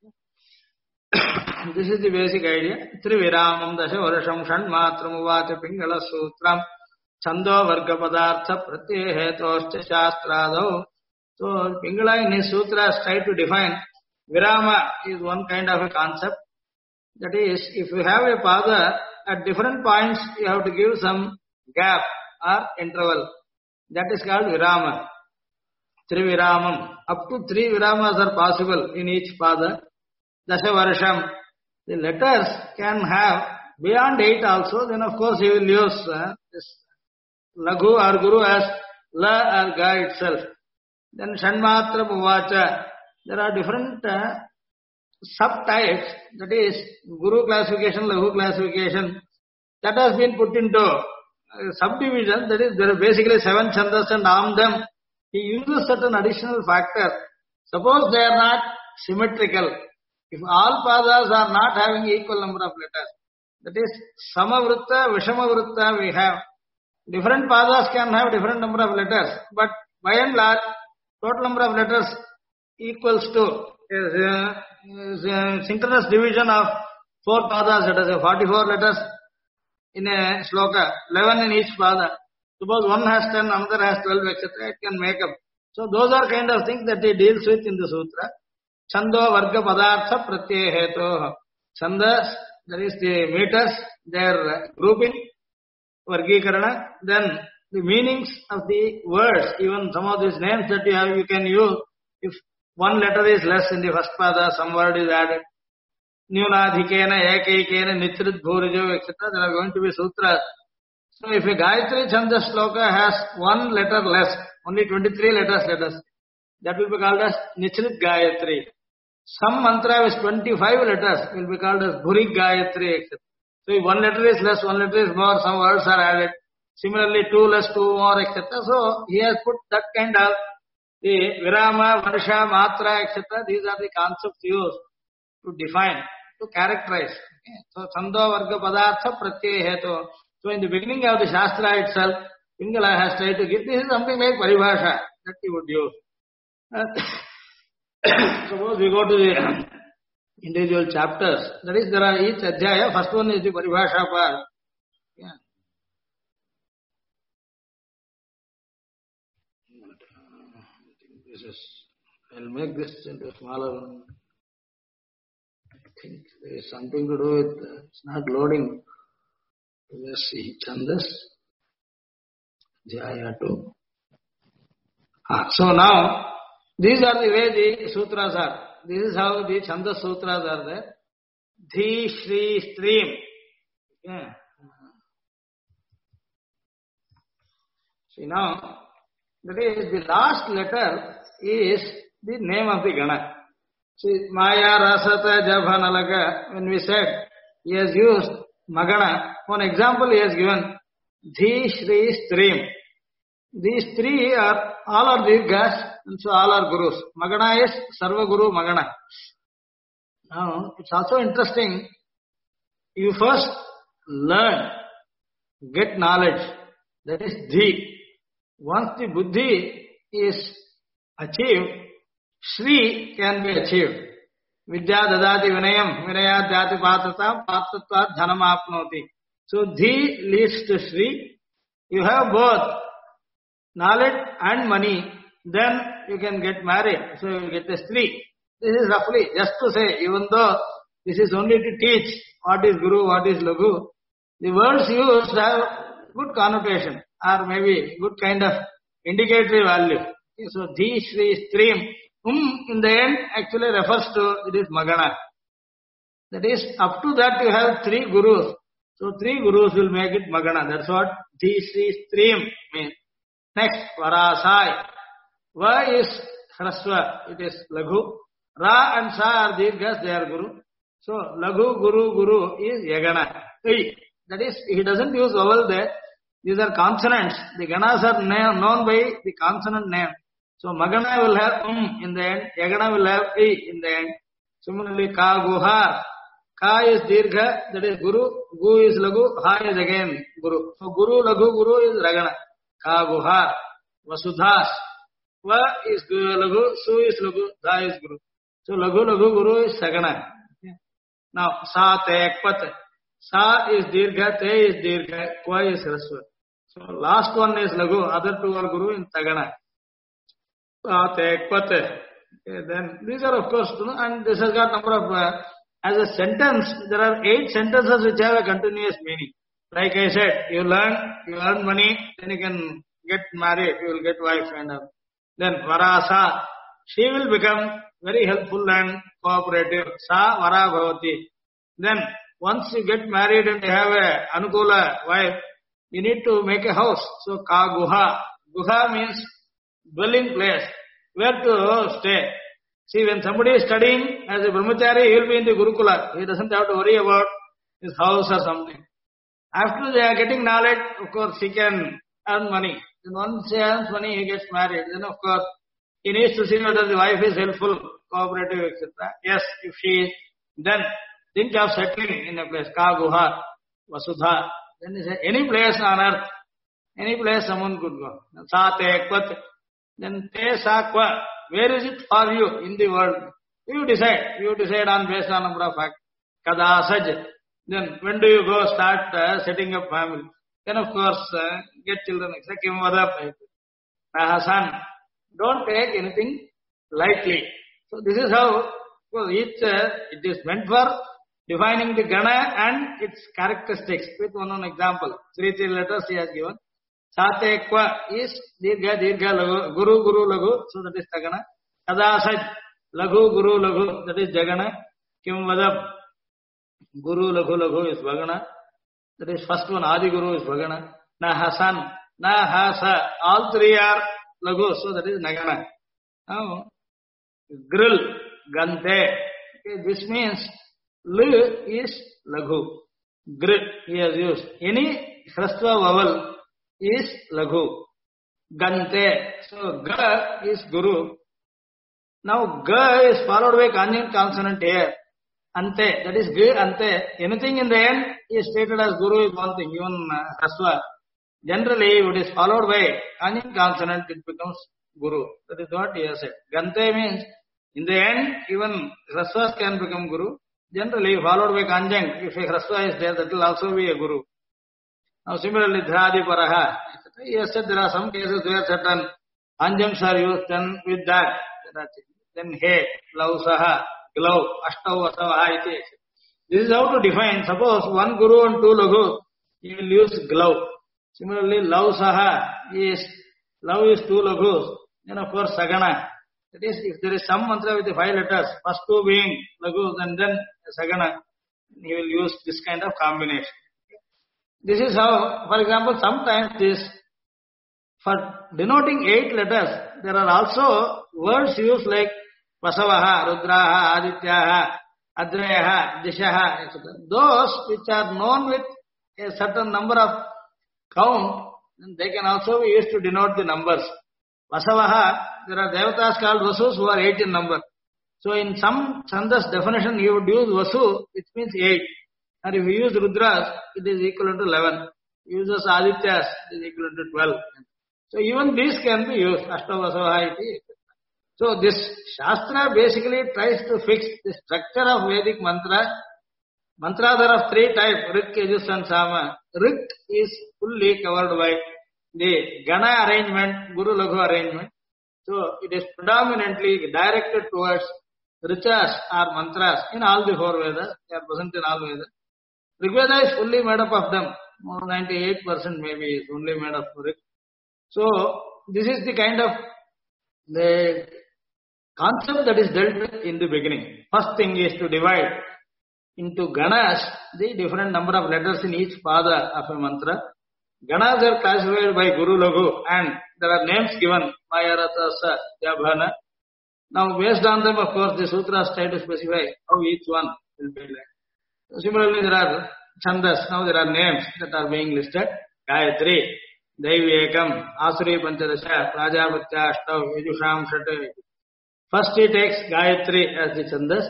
This is the basic idea. Triviramam Dasha Varasham Shanmatram Uvacha Pingala Sutram Chando Varga Padartha Pratyhetoscha Shastrado. So Pingala in his sutras try to define Virama is one kind of a concept. That is, if you have a pada, at different points you have to give some gap or interval. That is called Virama. Triviramam. Up to 3 Viramas are possible in each pada. Dasha Varasham. The letters can have beyond 8 also, then of course you will use this Laghu or Guru as La or Ga itself. Then Shanmatra Uvacha. There are different subtypes, that is Guru classification, Laghu classification, that has been put into subdivision, that is there are basically 7 chandas and among them he uses certain additional factors. Suppose they are not symmetrical. If all padas are not having equal number of letters, that is Samavritta, Vishamavritta we have. Different padas can have different number of letters, but by and large, total number of letters equals to synchronous division of 4 padas, that is 44 letters in a sloka, 11 in each pada. Suppose one has 10, another has 12, etc. It can make up. So those are kind of things that he deals with in the sutra. Chando Varga Padartha Pratyaya Heto. Chandas, that is the meters, their grouping, Vargikarana, then the meanings of the words, even some of these names that you have, you can use. If one letter is less in the first pada, some word is added. Nyunadhikena, Ekaikena, Nitrit Bhurijo, etc. There are going to be sutras. So if a Gayatri Chanda Shloka has one letter less, only 23 letters, that will be called as Nichrit Gayatri. Some mantra with 25 letters will be called as Bhurik Gayatri, etc. So if one letter is less, one letter is more, some words are added. Similarly, 2 less, 2 more, etc. So he has put that kind of the Virama, Varsha, Matra, etc. These are the concepts used to define, to characterize. Okay? So Chando Varga Padartha Pratyaya Heto. So in the beginning of the Shastra itself, Pingala has tried to give, this is something like Paribhasha that he would use. Suppose we go to the individual chapters. That is, there are each adhyaya. First one is the Paribhasha part. Yeah. This is, I'll make this into a smaller one. I think there is something to do with, it's not loading. Let's see, Chandas, Jaya 2. So now, these are the way the sutras are. This is how the Chandas sutras are there. Dhi, Shri, Stream. Yeah. See now, that is the last letter is the name of the Gana. See, Maya, Rasata, Jabhanalaga, when we said, he has used Magana. One example he has given, Dhi, Shri, Stream. These three are, all are Dirghas, and so all are Gurus. Magana is Sarva Guru Magana. Now, it's also interesting, you first learn, get knowledge, that is Dhi. Once the Buddhi is achieved, Shri can be achieved. Vidya dadati vinayam, vinayat jati patrata, patratvat dhanam apnoti. So Dhi leads to Shri. You have both knowledge and money, then you can get married. So you will get a Stri. This is roughly, just to say, even though this is only to teach what is Guru, what is Lagu, the words used have good connotation or maybe good kind of indicatory value. So Dhi, Shri, Stream, in the end actually refers to, it is Magana. That is, up to that you have 3 Gurus. So 3 Gurus will make it Magana. That's what Dhi, Shri, Stream means. Next, Varasai. Va is Hraswa, it is Laghu. Ra and Sa are Dirghas, they are Guru. So Laghu, Guru is Yagana. That is, he doesn't use vowel there. These are consonants. The Ganas are known by the consonant name. So Magana will have in the end, Yagana will have in the end. Similarly, Ka, Guhar. Ka is Dirgha, that is Guru. Gu is Laghu, Ha is again Guru. So Guru, Laghu, Guru is Ragana. Ka, Guhar. Vasudhas. Va is Laghu, Su is Laghu, Dha is Guru. So Laghu, Guru is Sagana. Now, Sa, Te, Pat. Sa is Dirgha, Te is Dirgha, Kwa is Raswa. So last one is Laghu, other 2 are Guru in Tagana. Sa, Te, Pat. Then these are of course, and this has got number of, as a sentence, there are 8 sentences which have a continuous meaning. Like I said, you earn money, then you can get married, you will get wife and then Varasa, she will become very helpful and cooperative. Sa Vara Bhavati. Then once you get married and you have a Anukula wife, you need to make a house. So Ka Guha. Guha means dwelling place. Where to stay. See, when somebody is studying as a brahmachari, he will be in the Gurukula. He doesn't have to worry about his house or something. After they are getting knowledge, of course, he can earn money. Then once he earns money, he gets married. Then, of course, he needs to see whether the wife is helpful, cooperative, etc. Yes, if she is, then think of settling in a place. Ka, Guha, Vasudha. Then he said, any place on earth, any place someone could go. Sa, Te, Kvat. Then Te, Sa, Kwa. Where is it for you in the world? You decide. You decide on based on number of facts. Kada, Saj. Then when do you go start setting up family? Then of course get children. Son, don't take anything lightly. So this is how each it is meant for defining the Gana and its characteristics with one example. Three letters he has given. Satekwa is Dirgha Dirgha Lagu, Guru Guru Lagu, so that is Tagana. Kadasaj Lagu Guru Lagu, that is Jagana. Kim Vadab Guru Lagu Lagu is Vagana. That is first one, Adi Guru is Vagana. Na Hasan, Na Hasa, all three are Lagu, so that is Nagana. Now, Grill, Gante. Okay, this means L is Lagu. Grill he has used. Any Hrasva vowel is Lagu. Gante. So Ga is Guru. Now Ga is followed by conjugate consonant here. Ante. That is G, Ante. Anything in the end is stated as Guru is one thing. Even Hrasva. Generally, if it is followed by conjugate consonant, it becomes Guru. That is what he has said. Gante means in the end, even Hrasvas can become Guru. Generally, followed by conjunct. If a Hrasva is there, that will also be a Guru. Now, similarly, Dhradi Paraha. He has said there are some cases where certain conjuncts are used, then with that, then He, Lausaha, Glau, Ashtau, Asavaha, etc. This is how to define. Suppose one Guru and two Lagu, he will use Glau. Similarly, Lausaha is, Lau is two Lagus. Then of course, Sagana. That is, if there is some mantra with the 5 letters, first two being Lagus and then Sagana, he will use this kind of combination. This is how, for example, sometimes this, for denoting 8 letters, there are also words used like Vasavaha, Rudraha, Adityaha, Adreyaha, Dishaha, etc. Those which are known with a certain number of count, they can also be used to denote the numbers. Vasavaha, there are devatas called Vasus who are 8 in number. So in some Chandas definition, you would use Vasu, which means 8. And if you use Rudras, it is equivalent to 11. Uses Adityas, it is equivalent to 12. So even these can be used. Ashtavasavaha iti. So this Shastra basically tries to fix the structure of Vedic mantra. Mantras are of 3 types, Rik, Yajus and Sama. Rik is fully covered by the Gana arrangement, Guru Lagu arrangement. So it is predominantly directed towards Richas or mantras in all the 4 Vedas. They are present in all Vedas. Rigveda is fully made up of them. More 98% maybe is only made of Rik. So this is the kind of the concept that is dealt with in the beginning. First thing is to divide into Ganas the different number of letters in each pada of a mantra. Ganas are classified by Guru Lagu and there are names given, Mayarata, Sa, Jabhana. Now based on them, of course, the sutras try to specify how each one will be like. Similarly, there are Chandas. Now there are names that are being listed. Gayatri, Devi Ekam, Asuri Panchadasha, Prajapatya, Ashtav, Yajusham, Shata. First he takes Gayatri as the Chandas.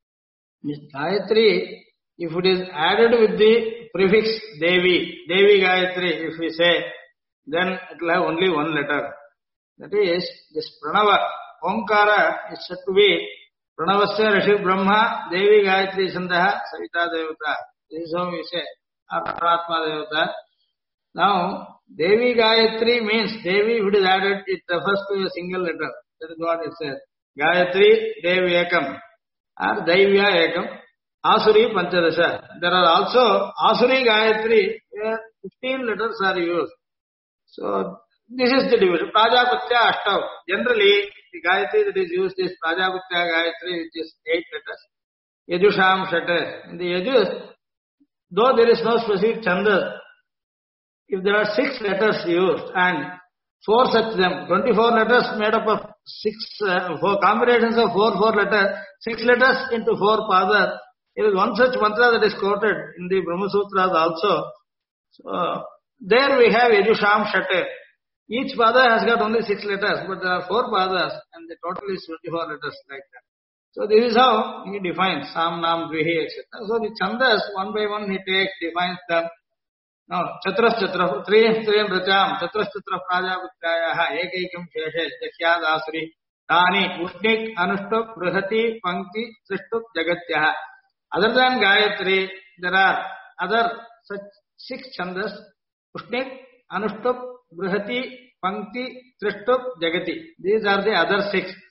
Gayatri, if it is added with the prefix Devi, Devi Gayatri, if we say, then it will have only 1 letter. That is, this Pranava, Omkara is said to be Pranavasya Rishi Brahma, Devi Gayatri Chandaha, Savita Devata. This is how we say, Atma Devata. Now, Devi Gayatri means Devi, if it is added, it refers to a single letter. That is what it says. Gayatri, Devi Ekam, or Daivya Ekam, Asuri Panchadasha. There are also Asuri Gayatri, where 15 letters are used. So, this is the division. Prajapatya Ashtav. Generally, the Gayatri that is used is Prajapatya Gayatri, which is 8 letters. Yajusham Shata. In the Yajus, though there is no specific Chanda, if there are 6 letters used and 4 such them, 24 letters made up of 4 combinations of 4 letters, 6 letters into 4 padas. There is one such mantra that is quoted in the Brahma Sutras also. So, there we have Yajusham Shate. Each pada has got only 6 letters, but there are 4 padas and the total is 24 letters like that. So this is how he defines Sam, Nam, Dvihi, etc. So the Chandas, one by one he takes, defines them. Now, Chatras Chatra, Tri Racham, Chatras Chatra Prajapatyayaha, Ekaikam Sheshe, Jakyad Asuri, Tani, Ushnik, Anushtup, Brihati, Pankti, Trishtup, Jagatyaha. Other than Gayatri, there are other such 6 Chandas, Ushnik, Anushtup, Brihati, Pankti, Trishtup, Jagati. These are the other 6.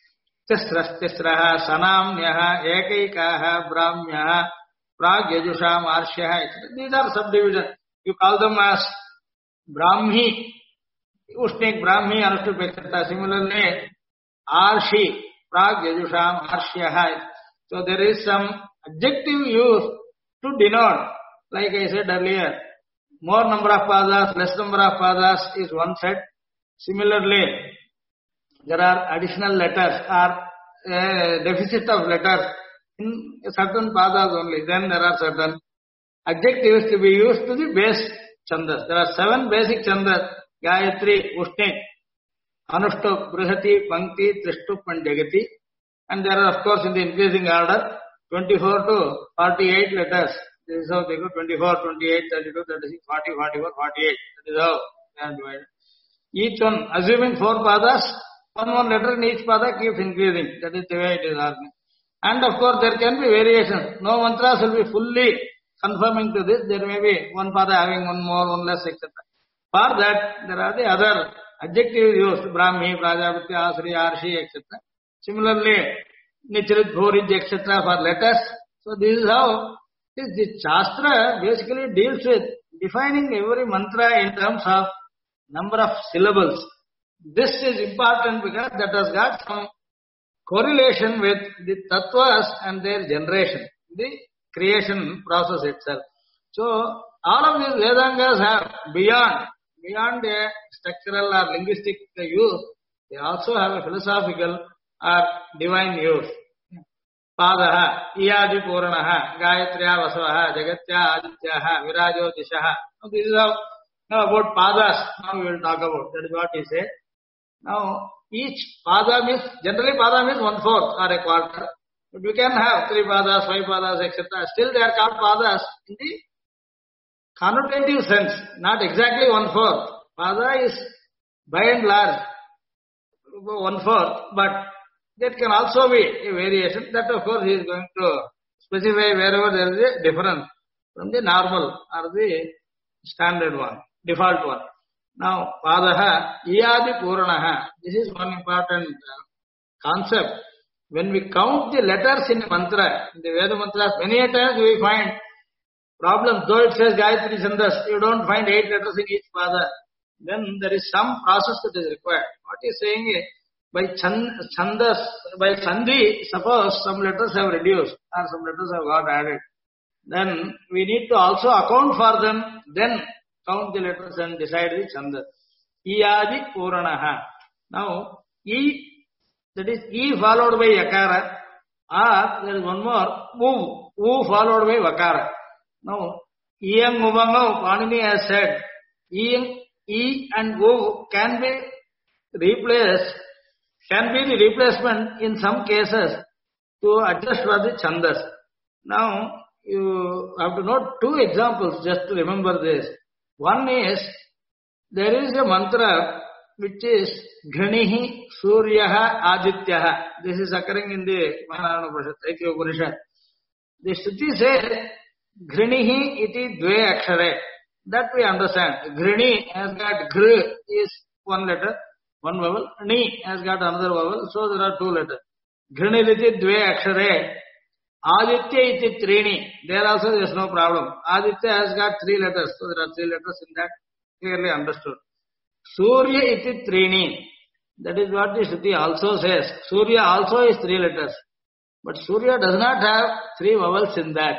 तिस्रस्तिस्रः सनाम्यः एकैकाः ब्राह्म्यः प्राग्यजुषाम् आर्ष्यः etc. These are subdivisions. You call them as Brahmi, Ushnik, Brahmi, Anushtup etc. Similarly, Arshi, Pragyajusam, Arshyaha. So there is some adjective used to denote, like I said earlier, more number of padas, less number of padas is one set. Similarly, there are additional letters or deficit of letters in certain padas only. Then there are certain adjectives to be used to the base chandas. There are 7 basic chandas: Gayatri, Ushnik, Anushtup, Brihati, Pankti, Trishtup and Jagati. And there are of course in the increasing order 24 to 48 letters. This is how they go: 24, 28, 32, 36, 40, 41, 48. That is how they are divided. Each one, assuming 4 padas, one letter in each pada keeps increasing. That is the way it is argued. And of course there can be variations. No mantras will be fully conforming to this. There may be one pada having one more, one less, etc. For that, there are the other adjectives used: Brahmi, Prajapati, Asri, Arshi, etc. Similarly, Nichrit, Bhorij, etc. for letters. So this is how the Shastra basically deals with defining every mantra in terms of number of syllables. This is important because that has got some correlation with the tattvas and their generation, the creation process itself. So all of these Vedangas have beyond a structural or linguistic use, they also have a philosophical or divine use. Padaha, Iyadi Puranaha, Gayatriya Vasavaha, Jagatya Adityaha, Virajo Dishaha. This is how, now about padas, now we will talk about. That is what he said. Now, each pada means, generally pada means 1/4 or a quarter. But we can have 3 padas, 5 padas, etc. Still they are called padas in the connotative sense, not exactly 1/4. Pada is by and large 1/4, but that can also be a variation. That of course he is going to specify wherever there is a difference from the normal or the standard one, default one. Now, Padaha, Iyadi Puranaha. This is one important concept. When we count the letters in a mantra, in the Veda mantras, many a times we find problems. Though it says Gayatri Chandas, you don't find 8 letters in each pada. Then there is some process that is required. What he is saying is, by Chandas, by Sandhi, suppose some letters have reduced or some letters have got added. Then we need to also account for them, then count the letters and decide the chandas. Iyadi Puranaha. Now, E, that is E followed by Yakara, or there is one more, U followed by Vakara. Now, Iyam Mubangam, Panini has said, E and U can be replaced, can be the replacement in some cases to adjust for the chandas. Now, you have to note 2 examples just to remember this. One is, there is a mantra which is Ghanihi Suryaha Adityaha. This is occurring in the Maharana Upanishad. The Shruti says, Ghanihi iti dve akshare. That we understand. Ghani has got Ghr is 1 letter, 1 vowel. Ni has got another vowel. So there are 2 letters. Ghani iti dve akshare. Aditya iti trini. There also there is no problem. Aditya has got 3 letters. So there are 3 letters in that. Clearly understood. Surya iti trini. That is what the Shruti also says. Surya also is 3 letters. But Surya does not have 3 vowels in that.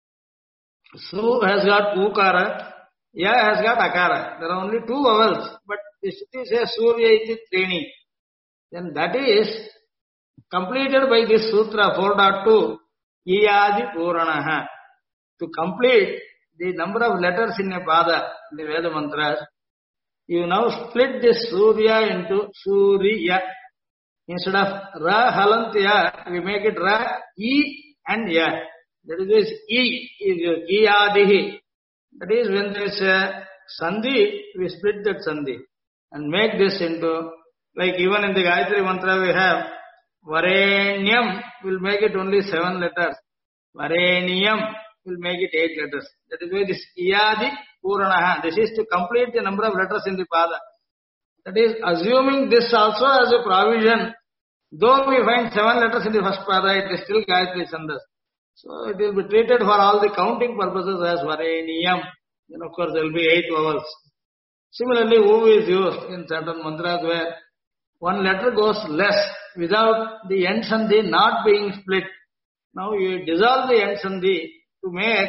Su has got Ukara. Ya has got Akara. There are only 2 vowels. But the Shruti says Surya iti trini. Then that is completed by this Sutra 4.2. Iyadi Puranaha. To complete the number of letters in a pada, in the Veda mantras, you now split this Surya into Surya. Instead of Ra Halantya, we make it Ra, E and Ya. That is this E is Iyadihi. That is when there is a Sandhi, we split that Sandhi and make this into, like even in the Gayatri mantra we have Varenyam, will make it only 7 letters. Varenyam will make it 8 letters. That is why this Iyadi Puranaha. This is to complete the number of letters in the pada. That is assuming this also as a provision Though we find 7 letters in the first pada, it is still Gayatri Chandas. So it will be treated for all the counting purposes as Vareniyam. Then of course there will be 8 vowels. Similarly, U is used in certain mantras where one letter goes less without the end sandhi not being split. Now you dissolve the end sandhi to make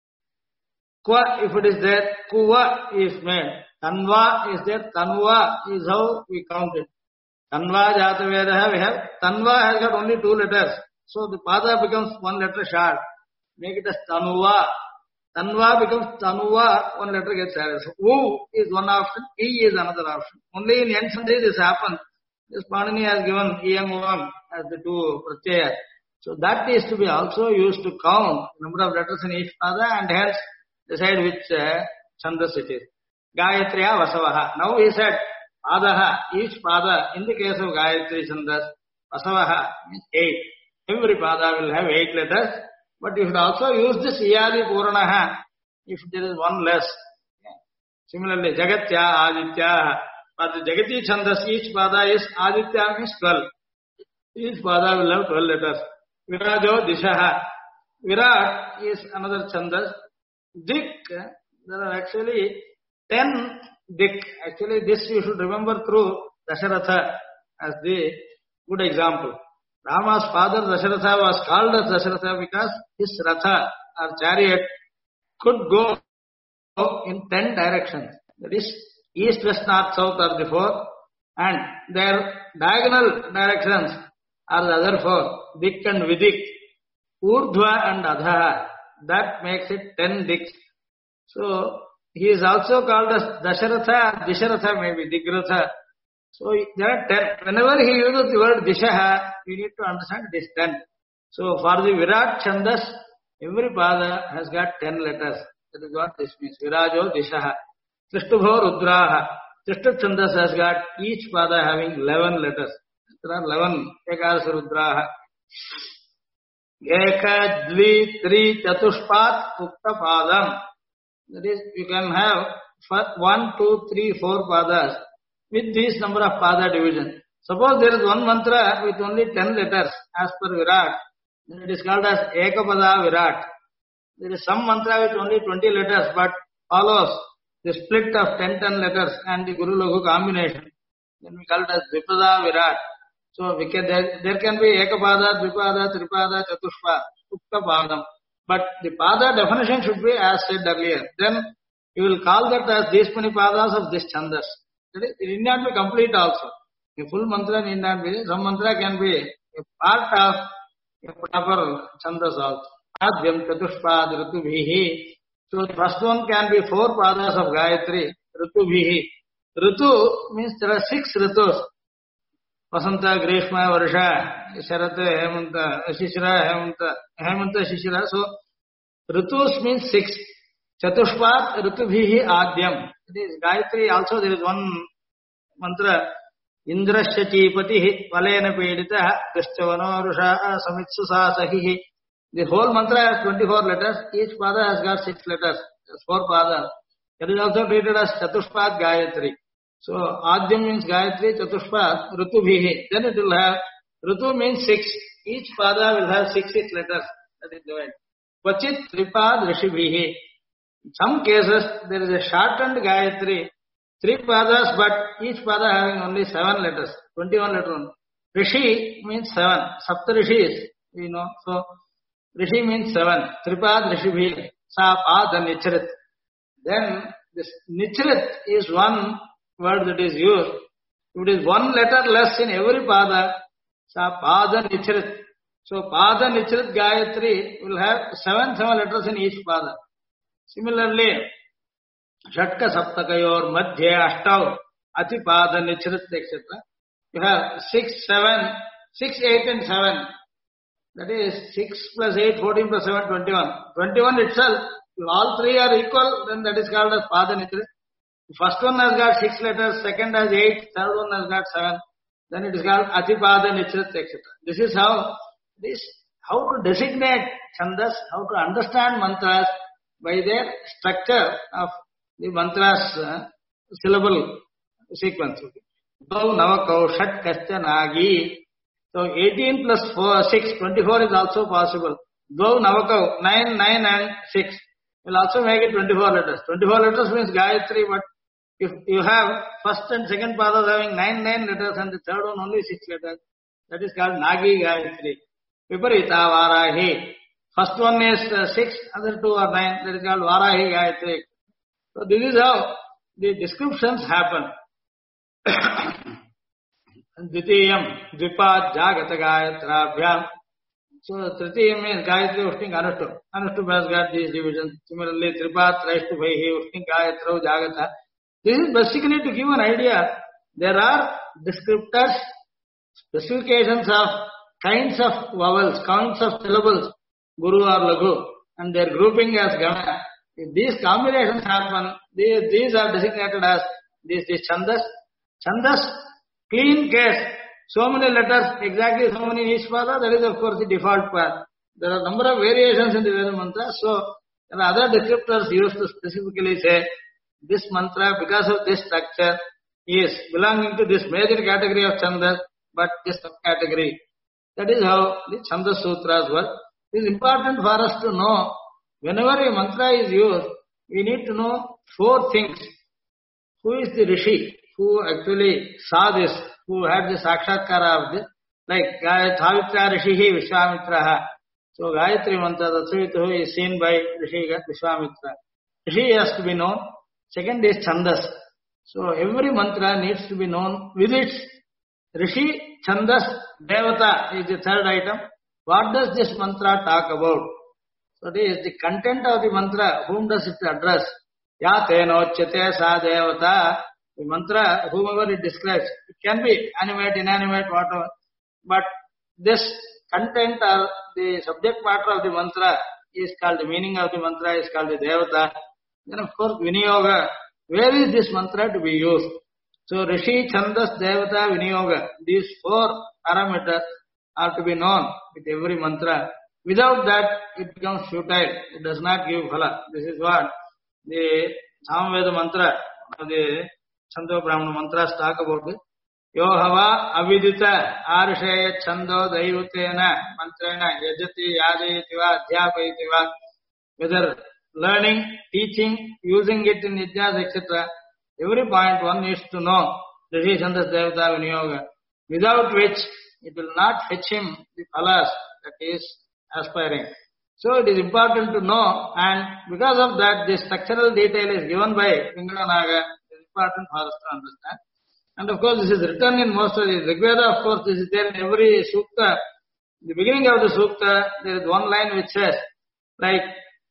kwa if it is there, kuva is made. Tanva is there, tanva is how we count it. Tanva Jatavedaha, we have Tanva has got only 2 letters. So the pada becomes 1 letter short. Make it as Tanuva. Tanva becomes Tanuva, 1 letter gets added. So U is one option, E is another option. Only in end sandhi this happens. This Panini has given EM1 as the 2 pratyaya. So that is to be also used to count number of letters in each pada and hence decide which chandas it is. Gayatriya Vasavaha. Now he said Padaha, each pada, in the case of Gayatri Chandas, Vasavaha means 8. Every pada will have 8 letters, but you should also use this Iyadi Puranaha if there is one less. Similarly, Jagatya, Aditya, but the Jagati Chandas, each pada is Aditya means 12. Each pada will have 12 letters. Virajo Dishaha. Virat is another Chandas. Dik, there are actually 10 Dik. Actually, this you should remember through Dasharatha as the good example. Rama's father Dasharatha was called as Dasharatha because his Ratha or chariot could go in 10 directions. That is, east, west, north, south are the 4 and their diagonal directions are the other 4. Dik and Vidik. Urdhva and Adha. That makes it 10 Diks. So, he is also called as Dasharatha, Disharatha maybe, Digratha. So there are 10. Whenever he uses the word Dishaha, we need to understand it is 10. So for the Virat Chandas, every pada has got 10 letters. That is what this means. Virajo Dishaha. Tishtubho Rudraha. Tishtub Chandas has got each pada having 11 letters. There are 11 Ekas Rudraha. Eka, Dvi, Tri, Chatushpat, Ukta Padam. That is, you can have 1, 2, 3, 4 padas with this number of pada division. Suppose there is one mantra with only 10 letters as per Virat, then it is called as Ekapada Virat. There is some mantra with only 20 letters but follows the split of 10 letters and the Guru Laghu combination. Then we call it as Dvipada Virat. So there can be Ekapada, Dvipada, Tripada, Chatushpa, Ukta Padam. But the pada definition should be as said earlier. Then you will call that as these many padas of this chandas. It need not be complete also. A full mantra need not be. Some mantra can be a part of a proper chandas also. Adhyam Chatushpad Ritubhihi. So the first one can be 4 padas of Gayatri. Ritubhihi. Ritu means there are 6 ritus. Vasanta, Grishma, Varsha, Sharata, Hemanta, Shishira, Hemanta, Shishira. So, Ritus means 6. Chatushpat, Ritubhihi, Adhyam. It is Gayatri also there is one mantra. Indrasya Chipatihi, Valena Pedita, Krishtavano, Rusha, Samitsu Sahihi. The whole mantra has 24 letters. Each pada has got 6 letters. 4 padas. That is also treated as Chatushpat Gayatri. So, Adhyam means Gayatri, Chatushpat, Ritubhihi. Then it will have, Ritu means 6. Each pada will have 6 letters. That is the way. Vachit, Tripad, Rishibhihi. In some cases, there is a shortened Gayatri. 3 padas, but each pada having only 7 letters. 21 letters. Rishi means 7. Saptarishis, we know. So, Rishi means 7. Tripad, Rishibhihi. Sa, Pada, Nichrit. Then, this Nichrit is one word that is used. If it is 1 letter less in every pada, sa pada nichrit. So pada nichrit Gayatri will have 7 letters in each pada. Similarly, Shatka Saptakayor Madhya Ashtav Ati pada nichrit etc. You have 6, 8 and 7. That is 6 plus 8, 14 plus 7, 21. 21 itself, if all 3 are equal, then that is called as pada nichrit. The first one has got 6 letters, second has 8, third one has got 7. Then it is called Atipada Nichrit, etc. This is how to designate chandas, how to understand mantras by their structure of the mantras syllable sequence. Dau Navakau Shat Kascha Nagi. So 18 plus 6, 24 is also possible. Dvau Navakau, 9, 9 and 6 will also make it 24 letters. 24 letters means Gayatri, but if you have first and second padas having 9 letters and the third one only 6 letters, that is called Nagi Gayatri. Viparita Varahi. First one is 6, other two are 9, that is called Varahi Gayatri. So this is how the descriptions happen. Dvitiyam, Dvipat, Jagata Gayatrabhyam. So Tritiyam means Gayatri, Ushting, Anushtum. Anushtum has got these divisions. Similarly, Tripat, Raishtubhaihi, Ushting, Gayatrau, Jagata. This is basically to give an idea. There are descriptors, specifications of kinds of vowels, kinds of syllables, Guru or Laghu, and their grouping as Gana. If these combinations happen, these are designated as this is Chandas. Chandas, clean case. So many letters, exactly so many in each pada, that is of course the default path. There are a number of variations in the Veda mantra, so there are other descriptors used to specifically say this mantra, because of this structure, is belonging to this major category of Chandas, but this subcategory. That is how the Chandas Sutras work. It is important for us to know, whenever a mantra is used, we need to know 4 things. Who is the Rishi who actually saw this, who had the Sakshatkara of this? Like Savitra Rishihi Vishwamitraha. So Gayatri mantra, Tatsavituhu is seen by Rishi Vishwamitra. Rishi has to be known. Second is Chandas. So every mantra needs to be known with its Rishi, Chandas, Devata is the third item. What does this mantra talk about? So it is the content of the mantra. Whom does it address? Ya tenochate sa devata. The mantra, whomever it describes, it can be animate, inanimate, whatever. But this content or the subject matter of the mantra is called, the meaning of the mantra is called the devata. Then of course Viniyoga. Where is this mantra to be used? So Rishi, Chandas, Devata, Viniyoga. These 4 parameters are to be known with every mantra. Without that, it becomes futile. It does not give phala. This is what the Samveda mantra, the Chando Brahmana mantras talk about it. Yo hava avidita arshaya chando daivutena mantrena yajati yajayativa adhyapayitiva. Whether learning, teaching, using it in yajnas, etc. Every point one needs to know Rishi, Chandas, Devata, Viniyoga. Without which it will not fetch him the phalas that he is aspiring. So it is important to know, and because of that, this structural detail is given by Pingala. It is important for us to understand. And of course, this is written in most of the Rigveda. Of course, this is there in every sukta. The beginning of the sukta, there is one line which says, like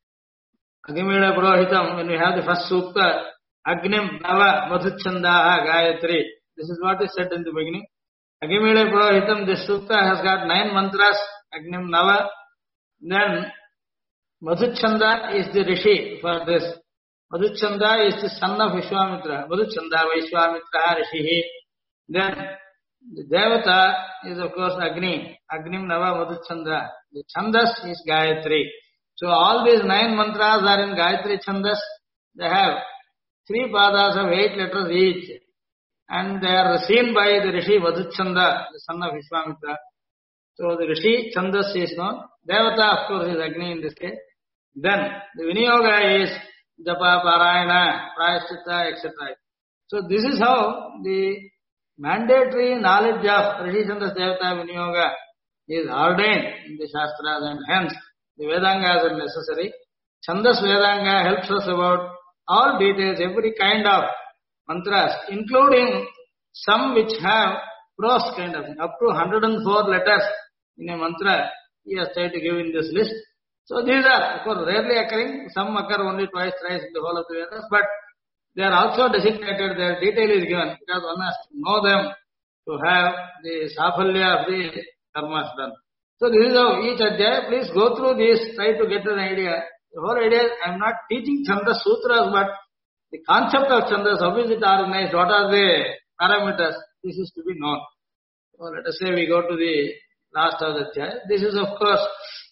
Agimeda Purohitam, when we have the first sukta, Agnim Nava Madhuchandaha Gayatri. This is what is said in the beginning. Agimeda Purohitam, this sukta has got 9 mantras, Agnim Nava. Then Madhuchanda is the Rishi for this. Madhuchanda is the son of Vishwamitra. Madhuchanda Vishwamitra Rishihi. Then the Devata is of course Agni. Agnim Nava Madhuchanda. The Chandas is Gayatri. So all these 9 mantras are in Gayatri Chandas. They have 3 padas of 8 letters each. And they are seen by the Rishi Madhuchanda, the son of Vishwamitra. So the Rishi Chandas is known. Devata of course is Agni in this case. Then the Viniyoga is Japa, Parayana, Prayaschitta, etc. So this is how the mandatory knowledge of Rishi Chandas, Devata, Viniyoga is ordained in the Shastras, and hence the Vedangas are necessary. Chandas Vedanga helps us about all details, every kind of mantras, including some which have prose kind of thing, up to 104 letters in a mantra. He has tried to give in this list. So these are, of course, rarely occurring. Some occur only twice, thrice in the whole of the Vedas, but they are also designated. Their detail is given because one has to know them to have the safalya of the karmas done. So this is how each adhyaya. Please go through this, try to get an idea. The whole idea is, I am not teaching Chandas Sutras, but the concept of Chandas, how is it organized, what are the parameters, this is to be known. So let us say we go to the last of the adhyaya. This is of course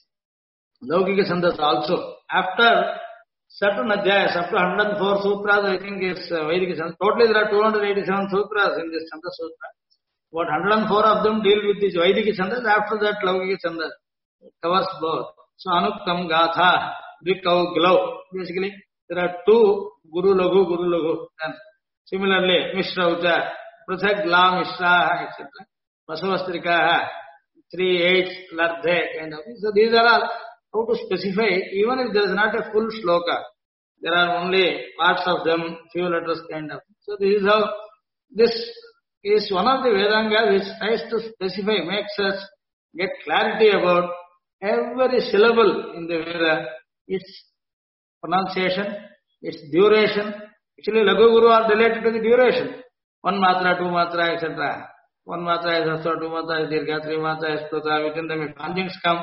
Laukika Chandas also. After certain adhyayas, up to 104 sutras, I think is Vedic Chandas. Totally there are 287 sutras in this Chandas Sutra. What 104 of them deal with this Vaidiki Chandas, after that Laukika Chandas covers both. So Anuktam Gatha, Dvikau Glau. Basically, there are two Guru Lagu. And similarly, Mishra Ucha, Prathak La Mishra, etc. Vasavastrika, 3/8 Lardhe, kind of. So these are all how to specify, even if there is not a full shloka. There are only parts of them, few letters, kind of. So this is how, this is one of the Vedanga which tries to specify, makes us get clarity about every syllable in the Veda, its pronunciation, its duration. Actually, Lagu Guru are related to the duration. 1 matra, 2 matra, etc. 1 matra is Hasva, 2 matra is Dirgha, 3 matra is Pluta. Within them, if conjuncts come,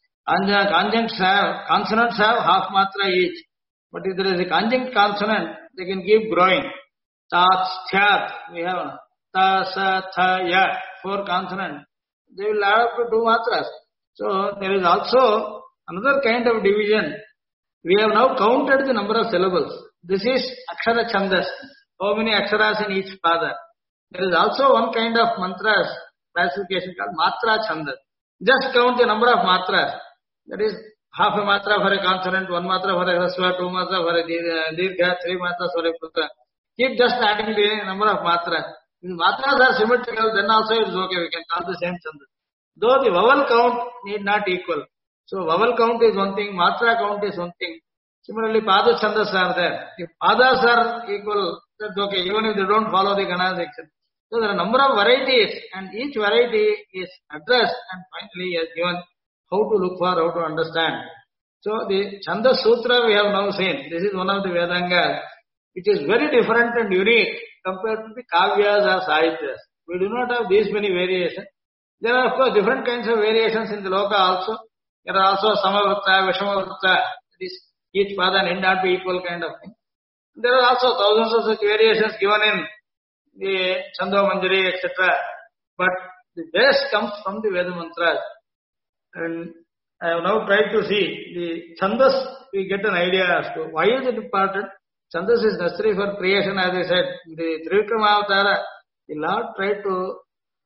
consonants have half matra each. But if there is a conjunct consonant, they can keep growing. Tat, Thyat, we have Ta, Sa, Tha, Ya, 4 consonants. They will add up to 2 matras. So there is also another kind of division. We have now counted the number of syllables. This is Akshara Chandas. How many Aksharas in each pada? There is also one kind of mantras classification called Matra Chandas. Just count the number of matras. That is half a matra for a consonant, 1 matra for a Hasva, 2 matra for a Dirgha, 3 matras for a Putra. Keep just adding the number of matras. If matras are symmetrical, then also it is okay. We can call the same chandas. Though the vowel count need not equal. So vowel count is one thing, matra count is one thing. Similarly, pada chandas are there. If padas are equal, that's okay, even if they don't follow the ganas, etc. So there are a number of varieties, and each variety is addressed and finally is given how to look for, how to understand. So the Chandas Sutra we have now seen. This is one of the Vedangas, which is very different and unique compared to the Kavyas or Sahityas. We do not have these many variations. There are, of course, different kinds of variations in the Loka also. There are also Samavritta, Vishamavritta, that is, each pada need not be equal kind of thing. There are also thousands of such variations given in the Chando Manjari, etc. But the base comes from the Veda mantras. And I have now tried to see the Chandas, we get an idea as to why is it important. Chandas is necessary for creation, as I said. The Trivikrama Avatara, the Lord tried to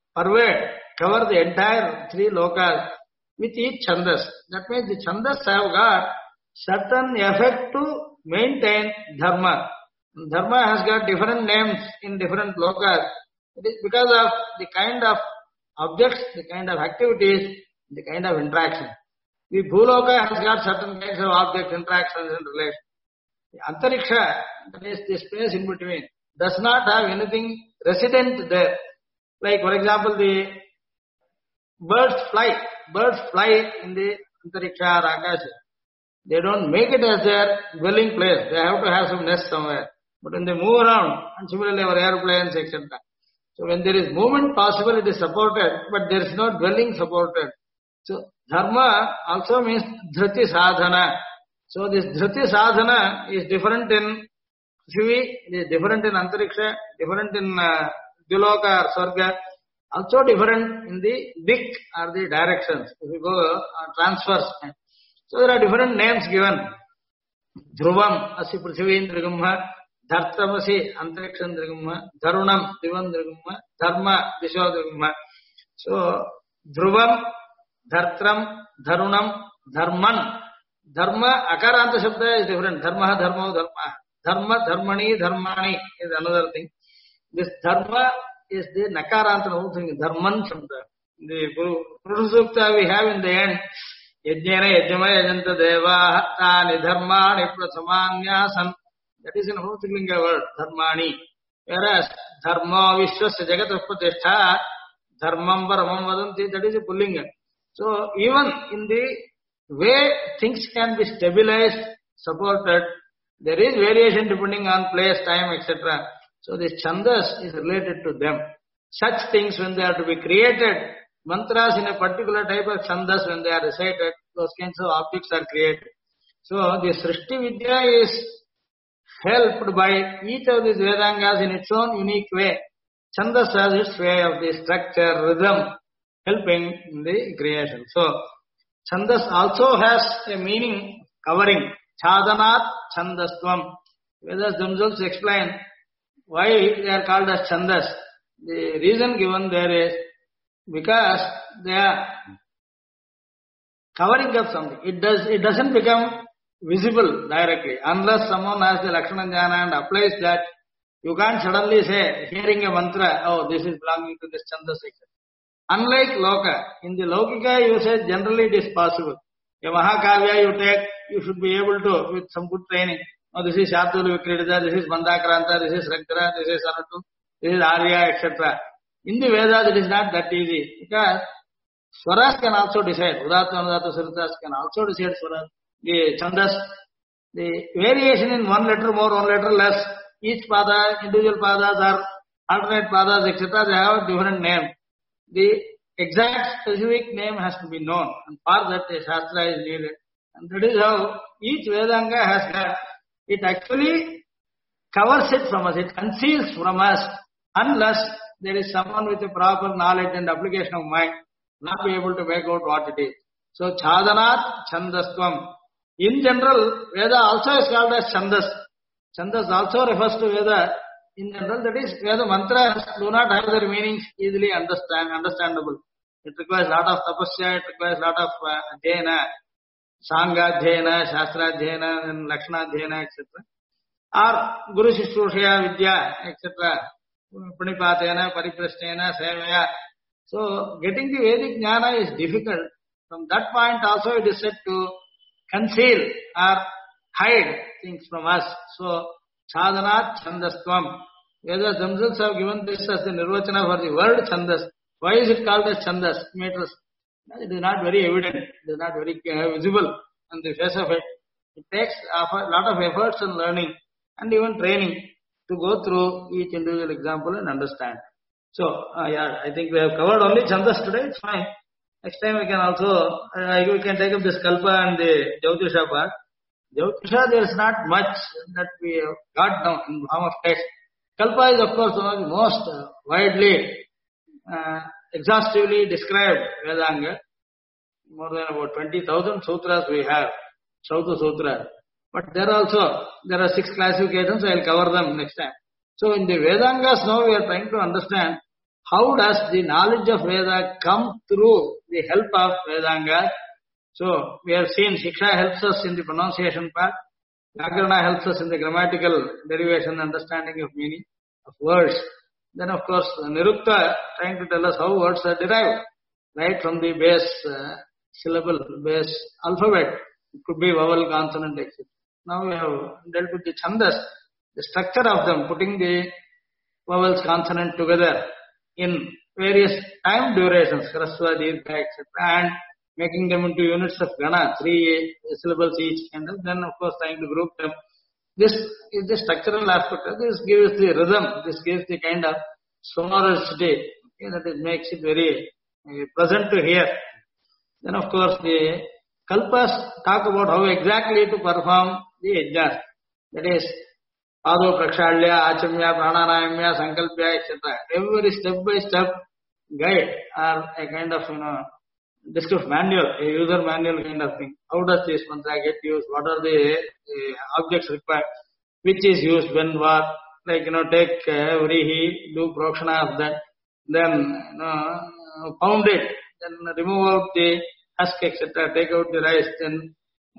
cover the entire 3 lokas with each Chandas. That means the Chandas have got certain effect to maintain Dharma. Dharma has got different names in different lokas. It is because of the kind of objects, the kind of activities, the kind of interaction. The Bhuloka has got certain kinds of object interactions and relations. The Antariksha, that is the space in between, does not have anything resident there. Like, for example, the birds fly in the Antariksha or Akasha. They don't make it as their dwelling place. They have to have some nest somewhere. But when they move around, and similarly our airplanes, etc. So when there is movement possible, it is supported, but there is no dwelling supported. So Dharma also means Dhriti Sadhana. So this Dhriti Sadhana is different in Shivi, it is different in Antariksha, different in Duloka or Swarga, also different in the Dik or the directions. If you go transfers. So there are different names given. Dhruvam, Asi Prithivindrigumha, Dhartamasi, Antarikshandrigumha, Dharunam, Divandrigumha, Dharma, Dishodrigumha. So Dhruvam, Dhartram, Dharunam, Dharman. Dharma, Akaranta Shabda is different. Dharma, Dharma, Dharma. Dharma, Dharmani, Dharmani is another thing. This Dharma is the Nakaranta thing. Dharman Shabda. The Purusha Sukta we have in the end. Yajnana Yajamaya Yajanta Deva Tani Dharmani Prasamanyasam. That is in Hutlinga word, Dharmani. Whereas Dharma Vishwasya Jagat Upatishtha, Dharmam Paramam Vadanti, that is a Pullinga. So even in the way things can be stabilized, supported, there is variation depending on place, time, etc. So this Chandas is related to them. Such things when they are to be created, mantras in a particular type of Chandas when they are recited, those kinds of objects are created. So the Srishti Vidya is helped by each of these Vedangas in its own unique way. Chandas has its way of the structure, rhythm, helping in the creation. So Chandas also has a meaning covering Chadanat Chandastvam. Vedas themselves explain why they are called as Chandas. The reason given there is because they are covering up something. It doesn't become visible directly unless someone has the Lakshana Jnana and applies that. You can't suddenly say, hearing a mantra, oh, this is belonging to this Chandas, etc. Unlike Loka, in the Lokika usage, generally it is possible. A Mahakavya you take, you should be able to, with some good training. Oh, this is Shatulu Vikridita, this is Mandakranta, this is Ragdara, this is Sanatu, this is Arya, etc. In the Vedas, it is not that easy because Swaras can also decide. Udatta, Anudatta, Saritas can also decide Swaras. The Chandas, the variation in one letter more, one letter less, each pada, individual padas are alternate padas, etc. They have a different name. The exact specific name has to be known, and for that a Shastra is needed. And that is how each Vedanga has got. It actually covers it from us, it conceals from us, unless there is someone with a proper knowledge and application of mind, not be able to make out what it is. So, Chadanat Chandastvam. In general, Veda also is called as Chandas. Chandas also refers to Veda. In general, that is, Veda mantras do not have their meanings easily understandable. It requires a lot of tapasya, it requires a lot of adhyayana, sangha adhyayana, shastra adhyayana, and lakshana adhyayana, etc. Or Guru Shishrushaya Vidya, etc. Pranipatena, Pariprasthena, Sevaya. So, getting the Vedic jnana is difficult. From that point also it is said to conceal or hide things from us. So, Chadanat Chandastvam. Vedas themselves have given this as the nirvachana for the word Chandas. Why is it called as Chandas? Meters. It is not very evident. It is not very visible on the face of it. It takes a lot of efforts and learning and even training to go through each individual example and understand. So, I think we have covered only Chandas today. It's fine. Next time we can also, we can take up this Kalpa and the Jyotisha part. Jyotisha, there is not much that we have got down in form of text. Kalpa is, of course, one of the most widely, exhaustively described Vedanga. More than about 20,000 sutras we have, Shauta Sutra. But there are 6 classifications. I will cover them next time. So in the Vedangas now we are trying to understand how does the knowledge of Veda come through the help of Vedanga. So we have seen Shiksha helps us in the pronunciation part, Vyakarana helps us in the grammatical derivation, understanding of meaning of words. Then of course Nirukta trying to tell us how words are derived, right from the base syllable, base alphabet. It could be vowel, consonant, etc. Now we have dealt with the Chandas, the structure of them, putting the vowels, consonant together in various time durations, Hrasva, Dirgha, etc. and making them into units of Gana, 3 syllables each, and then of course trying to group them. This is the structural aspect. This gives the rhythm, this gives the kind of sonority, that it makes it very pleasant to hear. Then of course the Kalpas talk about how exactly to perform the yajnas. That is, Ado Prakshalya, Achamya, Prananayamya, Sankalpya, etc. Every step by step guide or a kind of, descriptive manual, a user manual kind of thing. How does this mantra get used? What are the objects required? Which is used when what? Like, take Vrihi, do Prokshana of that, then, pound it, then remove out the husk, etc. Take out the rice, then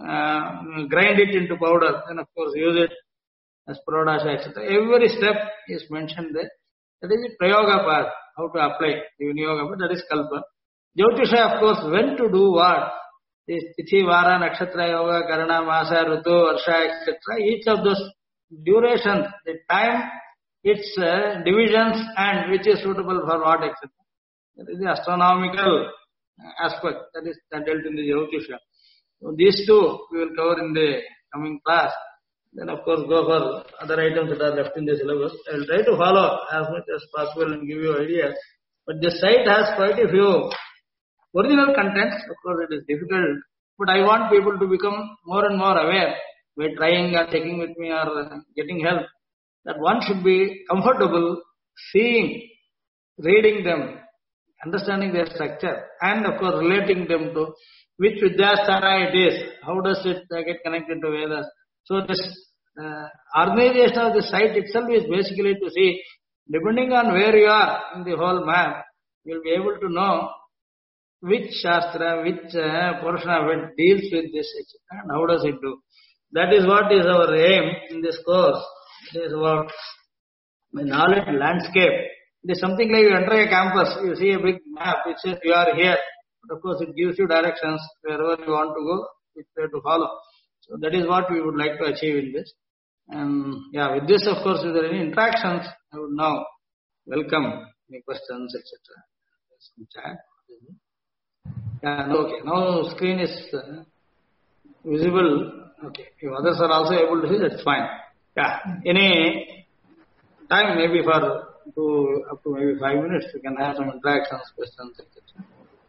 grind it into powder, then of course use it as Prodasha, etc. Every step is mentioned there. That is the Prayoga part, how to apply the Vinyoga, but that is Kalpa. Jyotisha, of course, when to do what. This Tithi, Vara, Nakshatra, Yoga, Karana, Masa, Rutu, Varsha, etc. Each of those durations, the time, its divisions, and which is suitable for what, etc. That is the astronomical aspect that is dealt in the Jyotisha. So these two we will cover in the coming class. Then of course go for other items that are left in the syllabus. I will try to follow as much as possible and give you ideas. But this site has quite a few original contents. Of course it is difficult, but I want people to become more and more aware by trying or taking with me or getting help, that one should be comfortable seeing, reading them, understanding their structure, and of course relating them to which Vidyasthana it is, how does it get connected to Vedas. So this organization of the site itself is basically to see Depending on where you are in the whole map, you will be able to know which Shastra, which portion of it deals with this, etc. And how does it do. That is what is our aim in this course. It is about the knowledge landscape. It is something like you enter a campus, you see a big map, it says you are here. But of course, it gives you directions wherever you want to go, which way to follow. So that is what we would like to achieve in this. And yeah, with this, of course, if there are any interactions, I would now welcome any questions, etc. Some chat. Yeah, no, okay. Now screen is visible. Okay. If others are also able to see, that's fine. Yeah. Any time, maybe for up to maybe 5 minutes, we can have some interactions, questions, etc.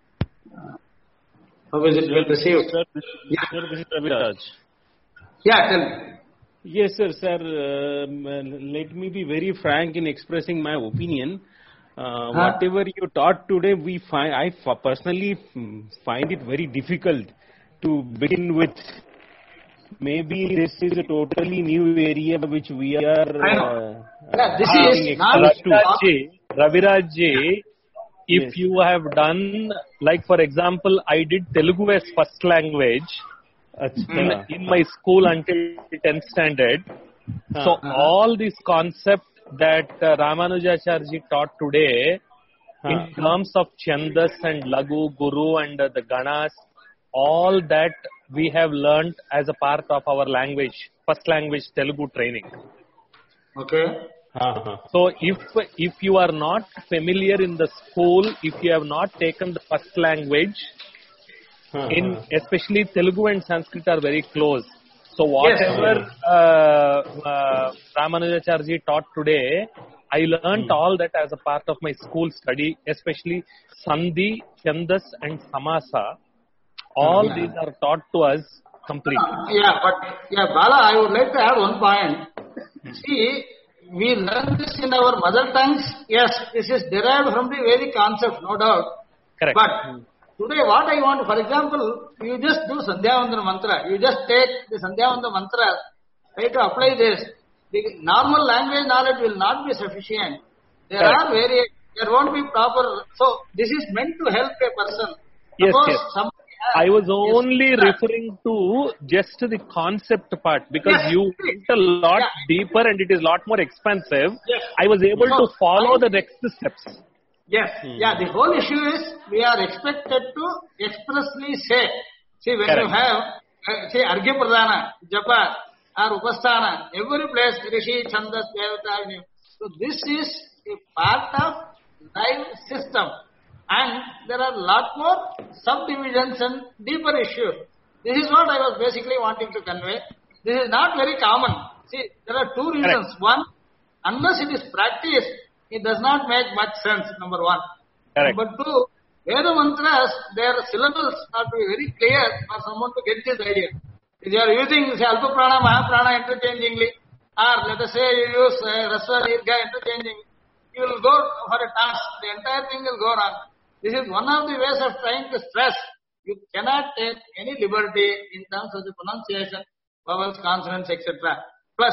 How is it well received? Sir, Yeah. sir, this is Raviraj. Yeah, tell me. Yes, sir. Let me be very frank in expressing my opinion. Whatever you taught today, I personally find it very difficult to begin with. Maybe this is a totally new area which we are. I know. Yeah, this being is not exposed to. Raviraj Ji, if you have done, like for example, I did Telugu as first language in my school until 10th standard. So all this concept that Ramanujacharya taught today in terms of Chandas and Lagu, Guru and the Ganas, all that we have learnt as a part of our language, first language Telugu training. Okay. So if you are not familiar in the school, if you have not taken the first language, in especially Telugu and Sanskrit are very close. So whatever Ramanujacharya taught today, I learnt all that as a part of my school study, especially Sandhi, Chandas and Samasa. All these are taught to us completely. Bala, I would like to add one point. See, we learn this in our mother tongues. Yes, this is derived from the Vedic concept, no doubt. Correct. But today what I want, for example, you just do Sandhyavandana mantra. You just take the Sandhyavandana mantra, try to apply this. The normal language knowledge will not be sufficient. There are various, there won't be proper. So this is meant to help a person. Yes, Suppose yes. somebody I was only referring to just the concept part because you went a lot deeper and it is a lot more expensive. Yes. I was able to follow the next steps. Yes. Yeah, the whole issue is we are expected to expressly say. See, when you have, say, Argya Pradhana, Japa, or Upasthana, every place, Rishi, Chandas, Devata, so this is a part of life system. And there are a lot more subdivisions and deeper issues. This is what I was basically wanting to convey. This is not very common. See, there are two reasons. Correct. One, unless it is practiced, it does not make much sense, number one. Correct. Number two, Veda mantras, their syllables are to be very clear for someone to get this idea. If you are using, say, Alpa Prana, Mahaprana interchangingly, or let us say you use Rasva, Dirgha interchangingly, you will go for a task. The entire thing will go wrong. This is one of the ways of trying to stress. You cannot take any liberty in terms of the pronunciation, vowels, consonants, etc. Plus,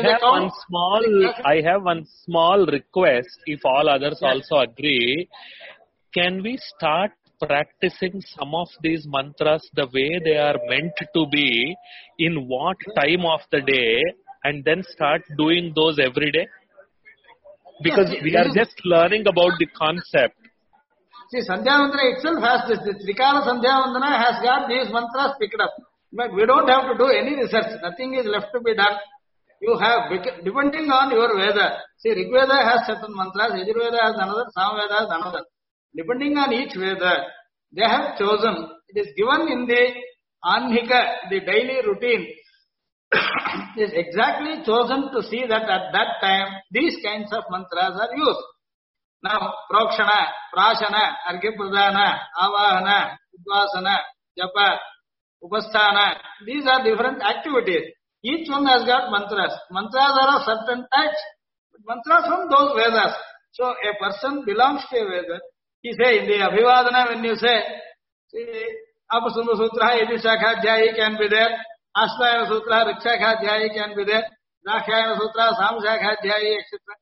I have one small request. If all others also agree, can we start practicing some of these mantras the way they are meant to be in what time of the day, and then start doing those every day? Because we are just learning about the concept. See, Sandhyavandana itself has this. The Trikala Sandhyavandana has got these mantras picked up. But we don't have to do any research. Nothing is left to be done. You have, depending on your Veda. See, Rig Veda has certain mantras, Yajurveda has another, Samveda has another. Depending on each Veda, they have chosen. It is given in the Anhika, the daily routine. It is exactly chosen to see that at that time, these kinds of mantras are used. Now, Prokshana, Prashana, Argya Pradhana, Avahana, Udvasana, Japa, Upasthana, these are different activities. Each one has got mantras. Mantras are of certain types, but mantras from those Vedas. So, a person belongs to a Veda. He say, in the Abhivadana, when you say, Apasundha Sutra, Yajurshakha can be there, Ashtayana Sutra, Rikshakha can be there, Dakshayana Sutra, Samshakha, etc.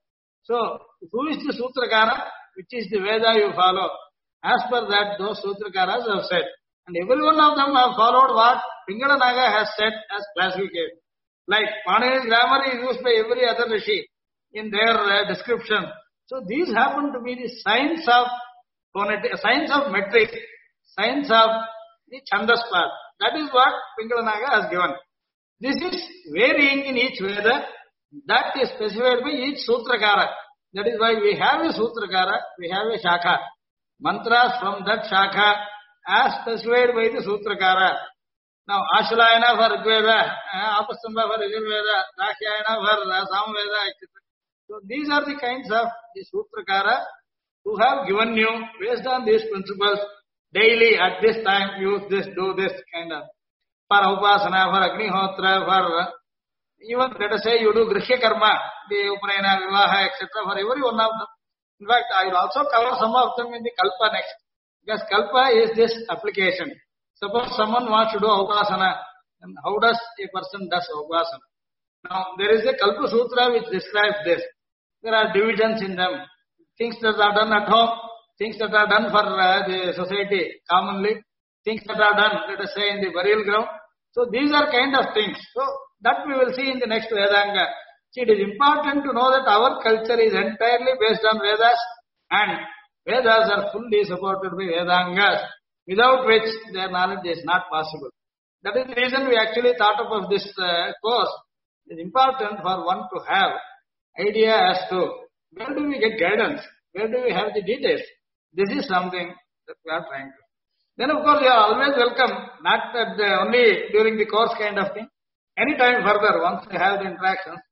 So, who is the Sutrakara? Which is the Veda you follow? As per that, those Sutrakaras have said. And every one of them have followed what Pingala Naga has said as classification. Like Panini's grammar is used by every other Rishi in their description. So these happen to be the science of science of metric, science of the Chandas part. That is what Pingala Naga has given. This is varying in each Veda. That is specified by each Sutrakara. That is why we have a Sutrakara, we have a Shakha. Mantras from that Shakha as specified by the Sutrakara. Now, Ashalayana for Rigveda, Apastamba for Yajurveda, Rakhyayana for Samveda, etc. So these are the kinds of the Sutrakara who have given you, based on these principles, daily at this time use this, do this kind of. For Upasana, for Agnihotra, for even let us say you do Grihya Karma, the Upanayana, Vivaha, etc. for every one of them. In fact, I will also cover some of them in the Kalpa next. Because Kalpa is this application. Suppose someone wants to do Upasana, then how does a person does Upasana? Now, there is a Kalpa Sutra which describes this. There are divisions in them. Things that are done at home, things that are done for the society commonly, things that are done, let us say, in the burial ground. So these are kind of things. So that we will see in the next Vedanga. See, it is important to know that our culture is entirely based on Vedas, and Vedas are fully supported by Vedangas, without which their knowledge is not possible. That is the reason we actually thought of this course. It is important for one to have idea as to where do we get guidance, where do we have the details. This is something that we are trying to. Then of course you are always welcome, not only during the course kind of thing. Anytime further, once you have the interactions,